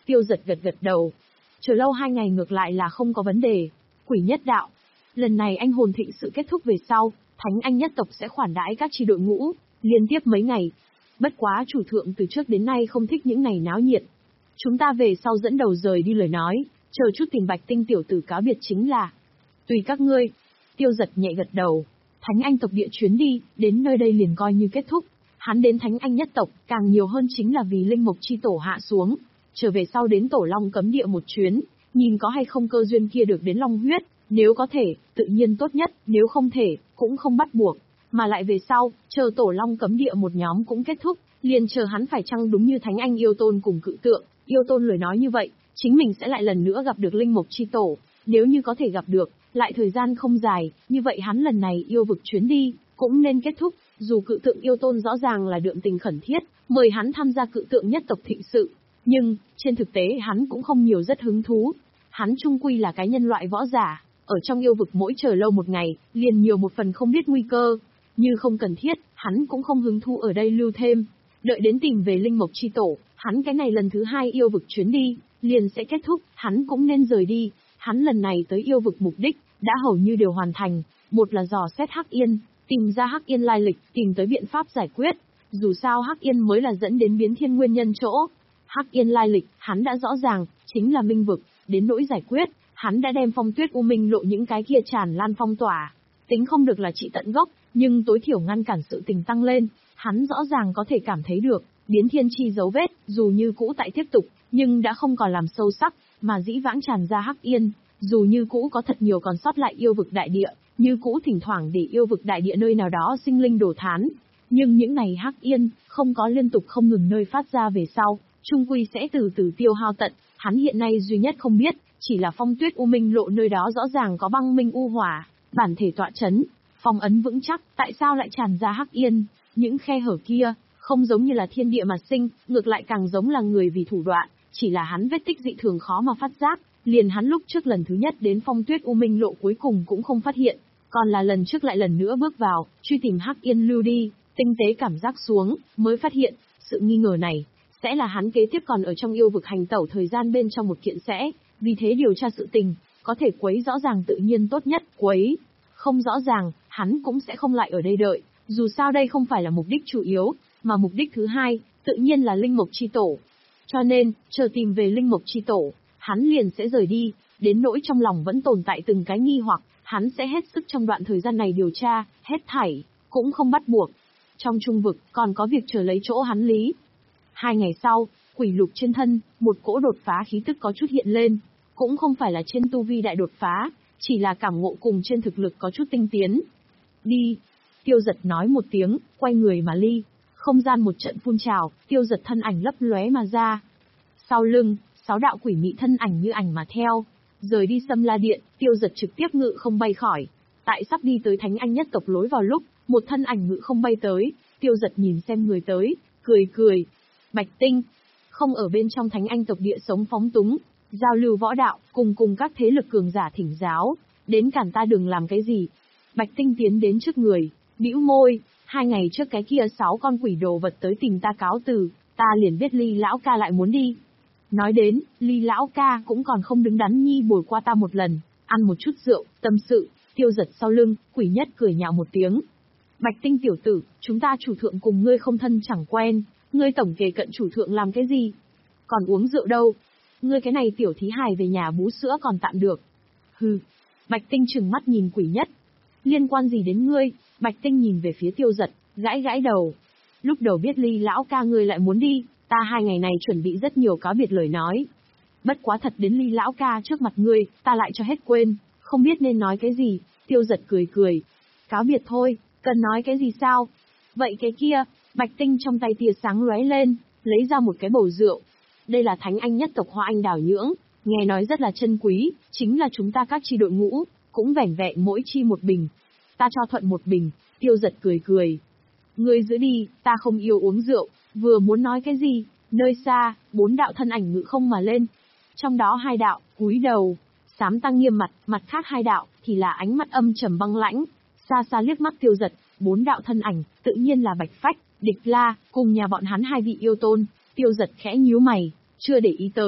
S1: Tiêu Giật gật gật đầu. Chờ lâu hai ngày ngược lại là không có vấn đề. Quỷ nhất đạo. Lần này anh hồn thịnh sự kết thúc về sau, Thánh Anh nhất tộc sẽ khoản đãi các chi đội ngũ, liên tiếp mấy ngày. Bất quá chủ thượng từ trước đến nay không thích những ngày náo nhiệt. Chúng ta về sau dẫn đầu rời đi lời nói, chờ chút tìm Bạch Tinh tiểu tử cáo biệt chính là. Tùy các ngươi. Tiêu Giật nhẹ gật đầu. Thánh Anh tộc địa chuyến đi, đến nơi đây liền coi như kết thúc. Hắn đến Thánh Anh nhất tộc, càng nhiều hơn chính là vì linh mục chi tổ hạ xuống. Trở về sau đến Tổ Long cấm địa một chuyến, nhìn có hay không cơ duyên kia được đến Long huyết, nếu có thể, tự nhiên tốt nhất, nếu không thể, cũng không bắt buộc. Mà lại về sau, chờ Tổ Long cấm địa một nhóm cũng kết thúc, liền chờ hắn phải chăng đúng như Thánh Anh yêu tôn cùng cự tượng, yêu tôn lời nói như vậy, chính mình sẽ lại lần nữa gặp được linh mục chi tổ. Nếu như có thể gặp được, lại thời gian không dài, như vậy hắn lần này yêu vực chuyến đi, cũng nên kết thúc. Dù cự tượng yêu tôn rõ ràng là đượm tình khẩn thiết, mời hắn tham gia cự tượng nhất tộc thịnh sự, nhưng, trên thực tế hắn cũng không nhiều rất hứng thú. Hắn chung quy là cái nhân loại võ giả, ở trong yêu vực mỗi chờ lâu một ngày, liền nhiều một phần không biết nguy cơ. Như không cần thiết, hắn cũng không hứng thú ở đây lưu thêm. Đợi đến tìm về linh mộc chi tổ, hắn cái này lần thứ hai yêu vực chuyến đi, liền sẽ kết thúc, hắn cũng nên rời đi. Hắn lần này tới yêu vực mục đích, đã hầu như đều hoàn thành. Một là dò xét Hắc Yên, tìm ra Hắc Yên lai lịch, tìm tới biện pháp giải quyết. Dù sao Hắc Yên mới là dẫn đến biến thiên nguyên nhân chỗ. Hắc Yên lai lịch, hắn đã rõ ràng, chính là minh vực. Đến nỗi giải quyết, hắn đã đem Phong Tuyết U Minh lộ những cái kia tràn lan phong tỏa. Tính không được là trị tận gốc, nhưng tối thiểu ngăn cản sự tình tăng lên. Hắn rõ ràng có thể cảm thấy được, biến thiên chi dấu vết, dù như cũ tại tiếp tục, nhưng đã không còn làm sâu sắc, mà dĩ vãng tràn ra Hắc Yên. Dù như cũ có thật nhiều còn sót lại yêu vực đại địa, như cũ thỉnh thoảng để yêu vực đại địa nơi nào đó sinh linh đổ thán. Nhưng những này Hắc Yên, không có liên tục không ngừng nơi phát ra về sau, trung quy sẽ từ từ tiêu hao tận. Hắn hiện nay duy nhất không biết, chỉ là Phong Tuyết U Minh lộ nơi đó rõ ràng có băng minh u hỏa, bản thể tọa chấn, phong ấn vững chắc, tại sao lại tràn ra Hắc Yên? Những khe hở kia, không giống như là thiên địa mà sinh, ngược lại càng giống là người vì thủ đoạn, chỉ là hắn vết tích dị thường khó mà phát giác, liền hắn lúc trước lần thứ nhất đến Phong Tuyết U Minh lộ cuối cùng cũng không phát hiện, còn là lần trước lại lần nữa bước vào, truy tìm Hắc Yên lưu đi, tinh tế cảm giác xuống, mới phát hiện, sự nghi ngờ này sẽ là hắn kế tiếp còn ở trong yêu vực hành tẩu thời gian bên trong một kiện sẽ, vì thế điều tra sự tình, có thể quấy rõ ràng tự nhiên tốt nhất, quấy không rõ ràng, hắn cũng sẽ không lại ở đây đợi, dù sao đây không phải là mục đích chủ yếu, mà mục đích thứ hai, tự nhiên là linh mộc chi tổ. Cho nên, chờ tìm về linh mộc chi tổ, hắn liền sẽ rời đi, đến nỗi trong lòng vẫn tồn tại từng cái nghi hoặc, hắn sẽ hết sức trong đoạn thời gian này điều tra, hết thảy, cũng không bắt buộc. Trong trung vực, còn có việc chờ lấy chỗ hắn lý. Hai ngày sau, quỷ lục trên thân, một cỗ đột phá khí tức có chút hiện lên, cũng không phải là trên tu vi đại đột phá, chỉ là cảm ngộ cùng trên thực lực có chút tinh tiến. Đi. Tiêu Giật nói một tiếng, quay người mà ly. Không gian một trận phun trào, Tiêu Giật thân ảnh lấp lóe mà ra. Sau lưng, sáu đạo quỷ mị thân ảnh như ảnh mà theo. Rời đi Sâm La Điện, Tiêu Giật trực tiếp ngự không bay khỏi. Tại sắp đi tới Thánh Anh nhất tộc lối vào lúc, một thân ảnh ngự không bay tới, Tiêu Giật nhìn xem người tới, cười cười. Bạch Tinh, không ở bên trong Thánh Anh tộc địa sống phóng túng, giao lưu võ đạo, cùng cùng các thế lực cường giả thỉnh giáo, đến cản ta đừng làm cái gì. Bạch Tinh tiến đến trước người, bĩu môi, hai ngày trước cái kia sáu con quỷ đồ vật tới tìm ta cáo từ, ta liền biết Ly lão ca lại muốn đi. Nói đến, Ly lão ca cũng còn không đứng đắn nhi bồi qua ta một lần, ăn một chút rượu, tâm sự. Tiêu Giật sau lưng, quỷ nhất cười nhạo một tiếng. Bạch Tinh tiểu tử, chúng ta chủ thượng cùng ngươi không thân chẳng quen, ngươi tổng kề cận chủ thượng làm cái gì? Còn uống rượu đâu? Ngươi cái này tiểu thí hài về nhà bú sữa còn tạm được. Hừ. Bạch Tinh trừng mắt nhìn quỷ nhất. Liên quan gì đến ngươi? Bạch Tinh nhìn về phía Tiêu Giật, gãi gãi đầu. Lúc đầu biết Ly lão ca ngươi lại muốn đi, ta hai ngày này chuẩn bị rất nhiều cáo biệt lời nói. Bất quá thật đến Ly lão ca trước mặt ngươi, ta lại cho hết quên, không biết nên nói cái gì. Tiêu Giật cười cười. Cáo biệt thôi, cần nói cái gì sao? Vậy cái kia, Bạch Tinh trong tay tia sáng lóe lên, lấy ra một cái bầu rượu. Đây là Thánh Anh nhất tộc Hoa Anh đảo nhưỡng, nghe nói rất là chân quý, chính là chúng ta các chi đội ngũ, cũng vẻn vẹn mỗi chi một bình. Ta cho thuận một bình. Tiêu Giật cười cười. Ngươi giữ đi, ta không yêu uống rượu. Vừa muốn nói cái gì, nơi xa, bốn đạo thân ảnh ngự không mà lên. Trong đó hai đạo, cúi đầu, xám tăng nghiêm mặt, mặt khác hai đạo, thì là ánh mắt âm trầm băng lãnh. Xa xa liếc mắt Tiêu Giật, bốn đạo thân ảnh, tự nhiên là Bạch Phách, Địch La, cùng nhà bọn hắn hai vị yêu tôn. Tiêu Giật khẽ nhíu mày, chưa để ý tới,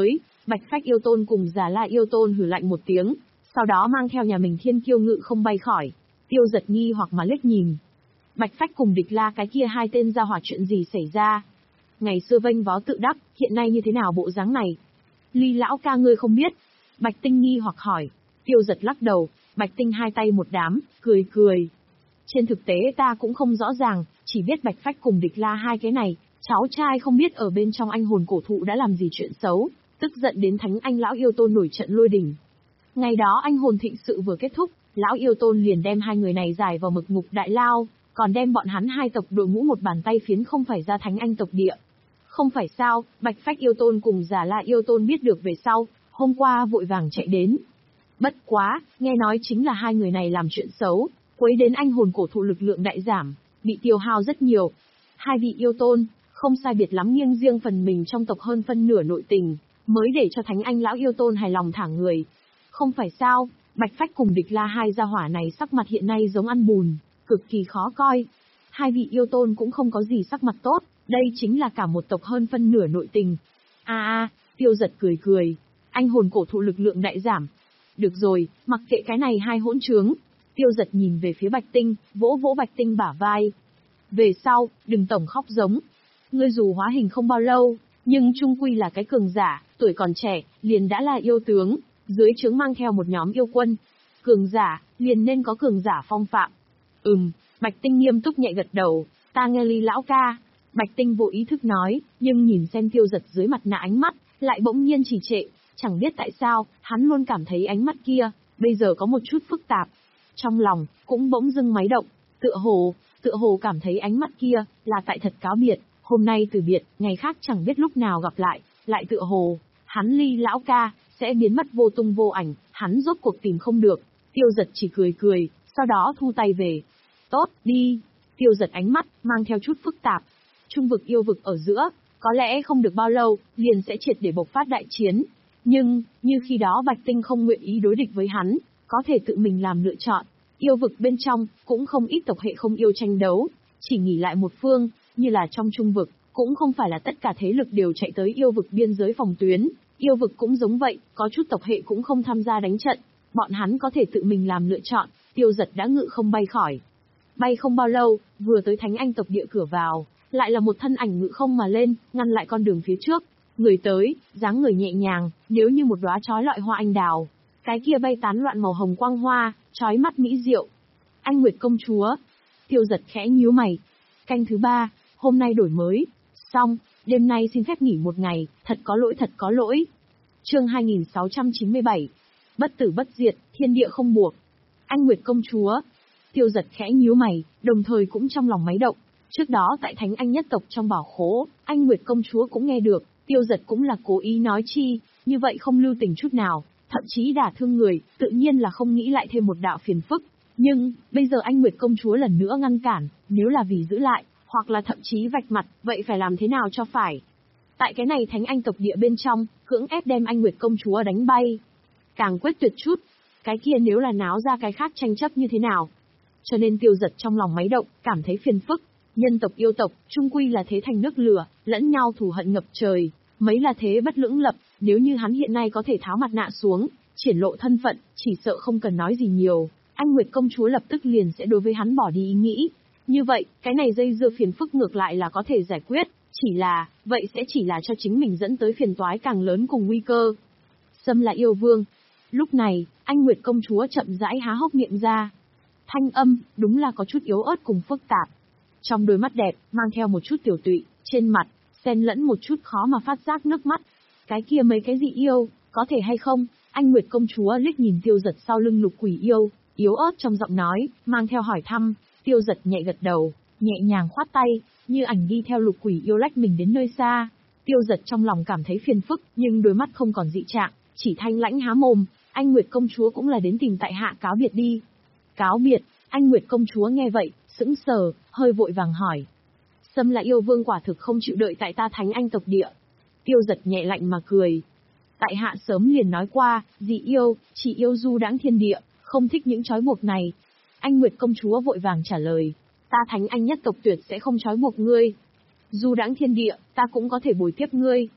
S1: Bạch Phách yêu tôn cùng Già La yêu tôn hừ lạnh một tiếng, sau đó mang theo nhà mình Thiên Kiêu ngự không bay khỏi. Tiêu Giật nghi hoặc mà liếc nhìn. Bạch Phách cùng Địch La cái kia hai tên ra hỏa chuyện gì xảy ra? Ngày xưa vênh vó tự đắc, hiện nay như thế nào bộ dáng này? Ly lão ca ngươi không biết? Bạch Tinh nghi hoặc hỏi. Tiêu Giật lắc đầu, Bạch Tinh hai tay một đám, cười cười. Trên thực tế ta cũng không rõ ràng, chỉ biết Bạch Phách cùng Địch La hai cái này, cháu trai không biết ở bên trong anh hồn cổ thụ đã làm gì chuyện xấu, tức giận đến Thánh Anh lão yêu tôn nổi trận lôi đình. Ngày đó anh hồn thịnh sự vừa kết thúc, lão yêu tôn liền đem hai người này giải vào mực ngục đại lao, còn đem bọn hắn hai tộc đội ngũ một bàn tay phiến không phải ra Thánh Anh tộc địa. Không phải sao, Bạch Phách yêu tôn cùng Già La yêu tôn biết được về sau, hôm qua vội vàng chạy đến. Bất quá, nghe nói chính là hai người này làm chuyện xấu, quấy đến anh hồn cổ thụ lực lượng đại giảm, bị tiêu hao rất nhiều. Hai vị yêu tôn, không sai biệt lắm nghiêng riêng phần mình trong tộc hơn phân nửa nội tình, mới để cho Thánh Anh lão yêu tôn hài lòng thả người. Không phải sao, Bạch Phách cùng Địch La hai gia hỏa này sắc mặt hiện nay giống ăn bùn, cực kỳ khó coi. Hai vị yêu tôn cũng không có gì sắc mặt tốt, đây chính là cả một tộc hơn phân nửa nội tình. A a, Tiêu Giật cười cười, anh hồn cổ thụ lực lượng đại giảm. Được rồi, mặc kệ cái này hai hỗn trướng. Tiêu Giật nhìn về phía Bạch Tinh, vỗ vỗ Bạch Tinh bả vai. Về sau, đừng tổng khóc giống. Ngươi dù hóa hình không bao lâu, nhưng trung quy là cái cường giả, tuổi còn trẻ, liền đã là yêu tướng, dưới trướng mang theo một nhóm yêu quân. Cường giả, liền nên có cường giả phong phạm. Ừm, Bạch Tinh nghiêm túc nhẹ gật đầu, ta nghe Ly lão ca. Bạch Tinh vô ý thức nói, nhưng nhìn xem Tiêu Giật dưới mặt nạ ánh mắt, lại bỗng nhiên trì trệ, chẳng biết tại sao, hắn luôn cảm thấy ánh mắt kia, bây giờ có một chút phức tạp. Trong lòng, cũng bỗng dưng máy động, tựa hồ, tựa hồ cảm thấy ánh mắt kia, là tại thật cáo biệt, hôm nay từ biệt, ngày khác chẳng biết lúc nào gặp lại, lại tựa hồ, hắn Ly lão ca, sẽ biến mất vô tung vô ảnh, hắn rốt cuộc tìm không được. Tiêu Giật chỉ cười cười, sau đó thu tay về. Tốt, đi. Tiêu Giật ánh mắt, mang theo chút phức tạp. Trung vực yêu vực ở giữa, có lẽ không được bao lâu, liền sẽ triệt để bộc phát đại chiến. Nhưng, như khi đó Bạch Tinh không nguyện ý đối địch với hắn, có thể tự mình làm lựa chọn. Yêu vực bên trong, cũng không ít tộc hệ không yêu tranh đấu, chỉ nghỉ lại một phương, như là trong trung vực, cũng không phải là tất cả thế lực đều chạy tới yêu vực biên giới phòng tuyến. Yêu vực cũng giống vậy, có chút tộc hệ cũng không tham gia đánh trận, bọn hắn có thể tự mình làm lựa chọn. Tiêu Giật đã ngự không bay khỏi. Bay không bao lâu, vừa tới Thánh Anh tộc địa cửa vào, lại là một thân ảnh ngự không mà lên, ngăn lại con đường phía trước. Người tới, dáng người nhẹ nhàng, nếu như một đóa chói lọi hoa anh đào. Cái kia bay tán loạn màu hồng quang hoa, chói mắt mỹ diệu. Anh Nguyệt công chúa. Tiêu Giật khẽ nhíu mày. Canh thứ ba, hôm nay đổi mới. Xong, đêm nay xin phép nghỉ một ngày, thật có lỗi thật có lỗi. Chương hai nghìn sáu trăm chín mươi bảy. Bất tử bất diệt, thiên địa không buộc. Anh Nguyệt công chúa. Tiêu Giật khẽ nhíu mày, đồng thời cũng trong lòng máy động. Trước đó tại Thánh Anh nhất tộc trong bảo khố, anh Nguyệt công chúa cũng nghe được, Tiêu Giật cũng là cố ý nói chi, như vậy không lưu tình chút nào, thậm chí đả thương người, tự nhiên là không nghĩ lại thêm một đạo phiền phức. Nhưng, bây giờ anh Nguyệt công chúa lần nữa ngăn cản, nếu là vì giữ lại, hoặc là thậm chí vạch mặt, vậy phải làm thế nào cho phải? Tại cái này Thánh Anh tộc địa bên trong, cưỡng ép đem anh Nguyệt công chúa đánh bay. Càng quyết tuyệt chút, cái kia nếu là náo ra cái khác tranh chấp như thế nào? Cho nên Tiêu Giật trong lòng máy động, cảm thấy phiền phức. Nhân tộc yêu tộc, chung quy là thế thành nước lửa, lẫn nhau thù hận ngập trời, mấy là thế bất lưỡng lập, nếu như hắn hiện nay có thể tháo mặt nạ xuống, triển lộ thân phận, chỉ sợ không cần nói gì nhiều, anh Nguyệt công chúa lập tức liền sẽ đối với hắn bỏ đi ý nghĩ. Như vậy, cái này dây dưa phiền phức ngược lại là có thể giải quyết, chỉ là, vậy sẽ chỉ là cho chính mình dẫn tới phiền toái càng lớn cùng nguy cơ. Sâm là yêu vương. Lúc này, anh Nguyệt công chúa chậm rãi há hốc miệng ra. Thanh âm, đúng là có chút yếu ớt cùng phức tạp. Trong đôi mắt đẹp, mang theo một chút tiểu tụy, trên mặt, xen lẫn một chút khó mà phát giác nước mắt. Cái kia mấy cái gì yêu, có thể hay không? Anh Nguyệt công chúa liếc nhìn Tiêu Giật sau lưng lục quỷ yêu, yếu ớt trong giọng nói, mang theo hỏi thăm. Tiêu Giật nhẹ gật đầu, nhẹ nhàng khoát tay, như ảnh đi theo lục quỷ yêu lách mình đến nơi xa. Tiêu Giật trong lòng cảm thấy phiền phức, nhưng đôi mắt không còn dị trạng, chỉ thanh lãnh há mồm. Anh Nguyệt công chúa cũng là đến tìm tại hạ cáo biệt đi. Cáo biệt? Anh Nguyệt công chúa nghe vậy, sững sờ, hơi vội vàng hỏi. Sâm là yêu vương quả thực không chịu đợi tại ta Thánh Anh tộc địa. Tiêu Giật nhẹ lạnh mà cười. Tại hạ sớm liền nói qua, dị yêu, chỉ yêu du đãng thiên địa, không thích những trói buộc này. Anh Nguyệt công chúa vội vàng trả lời. Ta Thánh Anh nhất tộc tuyệt sẽ không trói buộc ngươi. Du đãng thiên địa, ta cũng có thể bồi tiếp ngươi.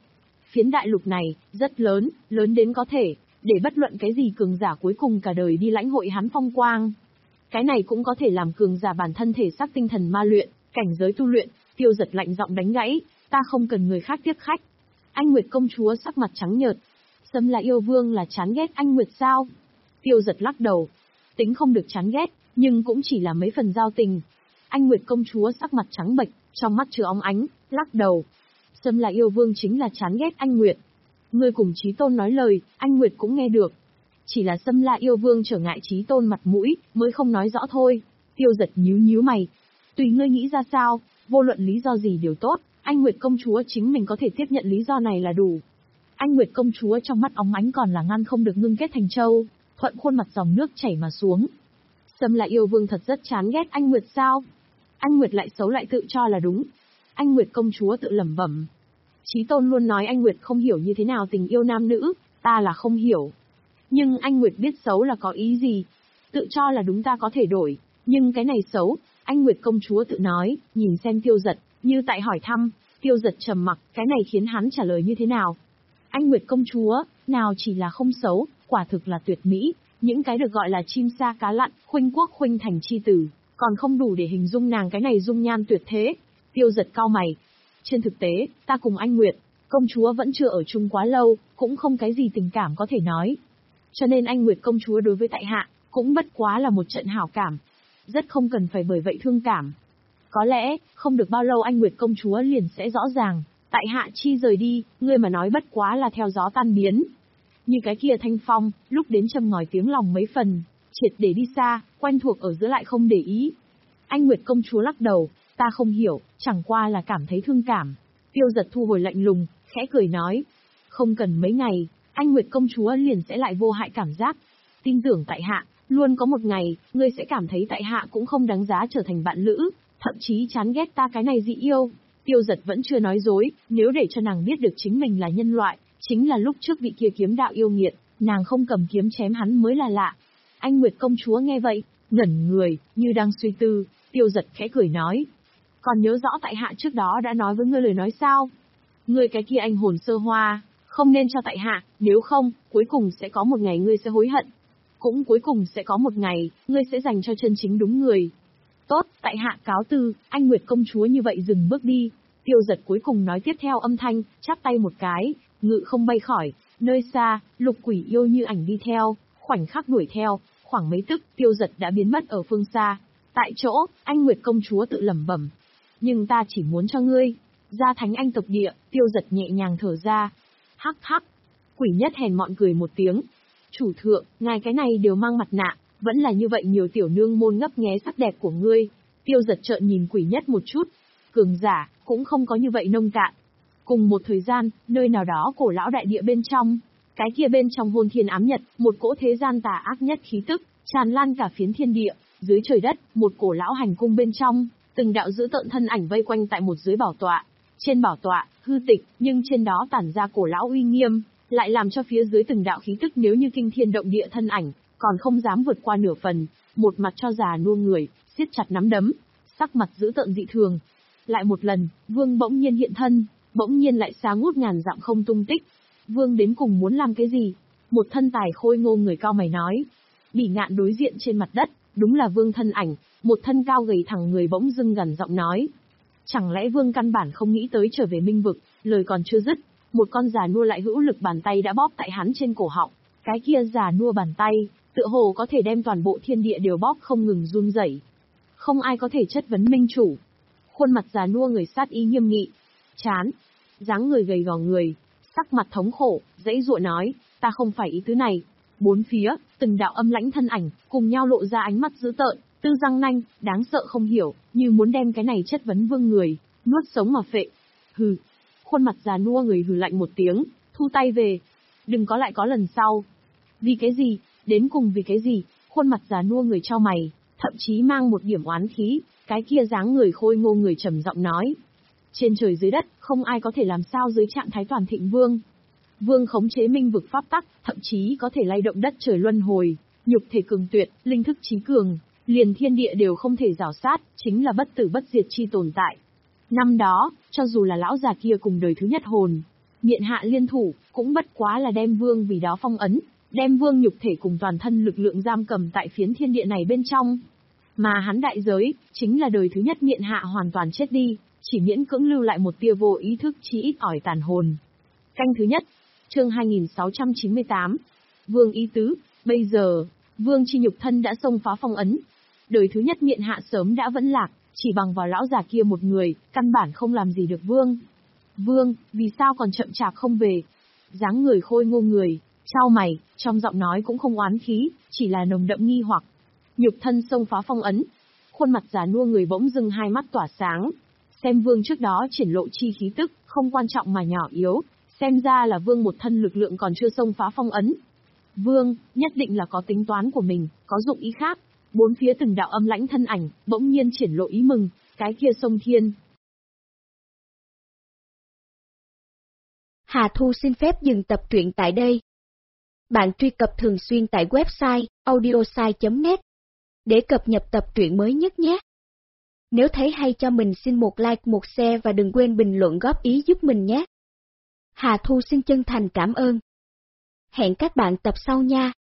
S1: Phiến đại lục này, rất lớn, lớn đến có thể, để bất luận cái gì cường giả cuối cùng cả đời đi lãnh hội hắn phong quang. Cái này cũng có thể làm cường giả bản thân thể xác tinh thần ma luyện, cảnh giới tu luyện. Tiêu Giật lạnh giọng đánh gãy, ta không cần người khác tiếp khách. Anh Nguyệt công chúa sắc mặt trắng nhợt. Sâm La yêu vương là chán ghét anh Nguyệt sao? Tiêu Giật lắc đầu. Tính không được chán ghét, nhưng cũng chỉ là mấy phần giao tình. Anh Nguyệt công chúa sắc mặt trắng bệch, trong mắt chứa óng ánh, lắc đầu. Sâm La yêu vương chính là chán ghét anh Nguyệt. Ngươi cùng Chí Tôn nói lời, anh Nguyệt cũng nghe được. Chỉ là Sâm La yêu vương trở ngại Chí Tôn mặt mũi, mới không nói rõ thôi. Tiêu Giật nhíu nhíu mày. Tùy ngươi nghĩ ra sao, vô luận lý do gì đều tốt, anh Nguyệt công chúa chính mình có thể tiếp nhận lý do này là đủ. Anh Nguyệt công chúa trong mắt óng ánh còn là ngăn không được ngưng kết thành châu, thuận khuôn mặt dòng nước chảy mà xuống. Sâm La yêu vương thật rất chán ghét anh Nguyệt sao? Anh Nguyệt lại xấu lại tự cho là đúng. Anh Nguyệt công chúa tự lẩm bẩm. Chí Tôn luôn nói anh Nguyệt không hiểu như thế nào tình yêu nam nữ, ta là không hiểu. Nhưng anh Nguyệt biết xấu là có ý gì? Tự cho là đúng ta có thể đổi, nhưng cái này xấu, anh Nguyệt công chúa tự nói, nhìn xem Tiêu Giật, như tại hỏi thăm. Tiêu Giật trầm mặc, cái này khiến hắn trả lời như thế nào? Anh Nguyệt công chúa, nào chỉ là không xấu, quả thực là tuyệt mỹ, những cái được gọi là chim sa cá lặn, khuynh quốc khuynh thành chi tử, còn không đủ để hình dung nàng cái này dung nhan tuyệt thế. Tiêu Giật cau mày. Trên thực tế, ta cùng anh Nguyệt, công chúa vẫn chưa ở chung quá lâu, cũng không cái gì tình cảm có thể nói. Cho nên anh Nguyệt công chúa đối với tại hạ, cũng bất quá là một trận hảo cảm. Rất không cần phải bởi vậy thương cảm. Có lẽ, không được bao lâu anh Nguyệt công chúa liền sẽ rõ ràng, tại hạ chi rời đi, ngươi mà nói bất quá là theo gió tan biến. Như cái kia thanh phong, lúc đến châm ngòi tiếng lòng mấy phần, triệt để đi xa, quen thuộc ở giữa lại không để ý. Anh Nguyệt công chúa lắc đầu, ta không hiểu, chẳng qua là cảm thấy thương cảm. Tiêu Giật thu hồi lạnh lùng, khẽ cười nói. Không cần mấy ngày, anh Nguyệt công chúa liền sẽ lại vô hại cảm giác. Tin tưởng tại hạ, luôn có một ngày, ngươi sẽ cảm thấy tại hạ cũng không đáng giá trở thành bạn lữ, thậm chí chán ghét ta cái này dị yêu. Tiêu Giật vẫn chưa nói dối, nếu để cho nàng biết được chính mình là nhân loại, chính là lúc trước vị kia kiếm đạo yêu nghiệt, nàng không cầm kiếm chém hắn mới là lạ. Anh Nguyệt công chúa nghe vậy, ngẩn người, như đang suy tư. Tiêu Giật khẽ cười nói. Còn nhớ rõ tại hạ trước đó đã nói với ngươi lời nói sao? Ngươi cái kia anh hồn sơ hoa, không nên cho tại hạ, nếu không, cuối cùng sẽ có một ngày ngươi sẽ hối hận. Cũng cuối cùng sẽ có một ngày, ngươi sẽ dành cho chân chính đúng người. Tốt, tại hạ cáo từ, anh Nguyệt công chúa như vậy dừng bước đi. Tiêu Giật cuối cùng nói tiếp theo âm thanh, chắp tay một cái, ngự không bay khỏi. Nơi xa, Lục Quỷ yêu như ảnh đi theo, khoảnh khắc đuổi theo, khoảng mấy tức, Tiêu Giật đã biến mất ở phương xa. Tại chỗ, anh Nguyệt công chúa tự lẩm bẩm. Nhưng ta chỉ muốn cho ngươi, ra thánh anh tộc địa. Tiêu Giật nhẹ nhàng thở ra. Hắc hắc. Quỷ Nhất hèn mọn cười một tiếng. Chủ thượng, ngài cái này đều mang mặt nạ, vẫn là như vậy nhiều tiểu nương môn ngấp nghé sắc đẹp của ngươi. Tiêu Giật trợn nhìn Quỷ Nhất một chút. Cường giả, cũng không có như vậy nông cạn. Cùng một thời gian, nơi nào đó cổ lão đại địa bên trong, cái kia bên trong hôn thiên ám nhật, một cỗ thế gian tà ác nhất khí tức, tràn lan cả phiến thiên địa. Dưới trời đất, một cổ lão hành cung bên trong, từng đạo dữ tợn thân ảnh vây quanh tại một dưới bảo tọa. Trên bảo tọa, hư tịch, nhưng trên đó tản ra cổ lão uy nghiêm, lại làm cho phía dưới từng đạo khí tức nếu như kinh thiên động địa thân ảnh, còn không dám vượt qua nửa phần, một mặt cho già nua người, siết chặt nắm đấm, sắc mặt dữ tợn dị thường. Lại một lần, Vương bỗng nhiên hiện thân, bỗng nhiên lại xa ngút ngàn dặm không tung tích. Vương đến cùng muốn làm cái gì? Một thân tài khôi ngô người cao mày nói. Bỉ Ngạn đối diện trên mặt đất, đúng là Vương thân ảnh, một thân cao gầy thẳng người bỗng dưng gần giọng nói. Chẳng lẽ Vương căn bản không nghĩ tới trở về Minh Vực? Lời còn chưa dứt, một con già nua lại hữu lực bàn tay đã bóp tại hắn trên cổ họng. Cái kia già nua bàn tay, tựa hồ có thể đem toàn bộ thiên địa đều bóp không ngừng run rẩy. Không ai có thể chất vấn minh chủ. Khuôn mặt già nua người sát ý nghiêm nghị. Chán. Dáng người gầy gò người, sắc mặt thống khổ, dãy dụa nói, ta không phải ý tứ này. Bốn phía, từng đạo âm lãnh thân ảnh, cùng nhau lộ ra ánh mắt dữ tợn, tư răng nanh, đáng sợ không hiểu, như muốn đem cái này chất vấn Vương người, nuốt sống mà phệ. Hừ. Khuôn mặt già nua người hừ lạnh một tiếng, thu tay về. Đừng có lại có lần sau. Vì cái gì? Đến cùng vì cái gì? Khuôn mặt già nua người trao mày, thậm chí mang một điểm oán khí, cái kia dáng người khôi ngô người trầm giọng nói. Trên trời dưới đất, không ai có thể làm sao dưới trạng thái toàn thịnh Vương. Vương khống chế minh vực pháp tắc, thậm chí có thể lay động đất trời luân hồi, nhục thể cường tuyệt, linh thức trí cường, liền thiên địa đều không thể rào sát, chính là bất tử bất diệt chi tồn tại. Năm đó, cho dù là lão già kia cùng đời thứ nhất hồn, Miện hạ liên thủ, cũng bất quá là đem vương vì đó phong ấn, đem vương nhục thể cùng toàn thân lực lượng giam cầm tại phiến thiên địa này bên trong. Mà hắn đại giới, chính là đời thứ nhất miện hạ hoàn toàn chết đi, chỉ miễn cưỡng lưu lại một tia vô ý thức chí ít ỏi tàn hồn. Canh thứ nhất, chương hai nghìn sáu trăm chín mươi tám. Vương ý tứ, bây giờ, vương chi nhục thân đã xông phá phong ấn. Đời thứ nhất miện hạ sớm đã vẫn lạc, chỉ bằng vào lão già kia một người, căn bản không làm gì được vương. Vương, vì sao còn chậm chạp không về? Dáng người khôi ngô người, chau mày, trong giọng nói cũng không oán khí, chỉ là nồng đậm nghi hoặc. Nhục thân xông phá phong ấn, khuôn mặt già nua người bỗng dưng hai mắt tỏa sáng. Xem vương trước đó triển lộ chi khí tức, không quan trọng mà nhỏ yếu, xem ra là vương một thân lực lượng còn chưa xông phá phong ấn. Vương, nhất định là có tính toán của mình, có dụng ý khác. Bốn phía từng đạo âm lãnh thân ảnh, bỗng nhiên triển lộ ý mừng, cái kia sông thiên.
S2: Hà Thu xin phép dừng tập truyện tại đây. Bạn truy cập thường xuyên tại website audiosai chấm net để cập nhật tập truyện mới nhất nhé. Nếu thấy hay cho mình xin một like, một share và đừng quên bình luận góp ý giúp mình nhé. Hà Thu xin chân thành cảm ơn. Hẹn các bạn tập sau nha.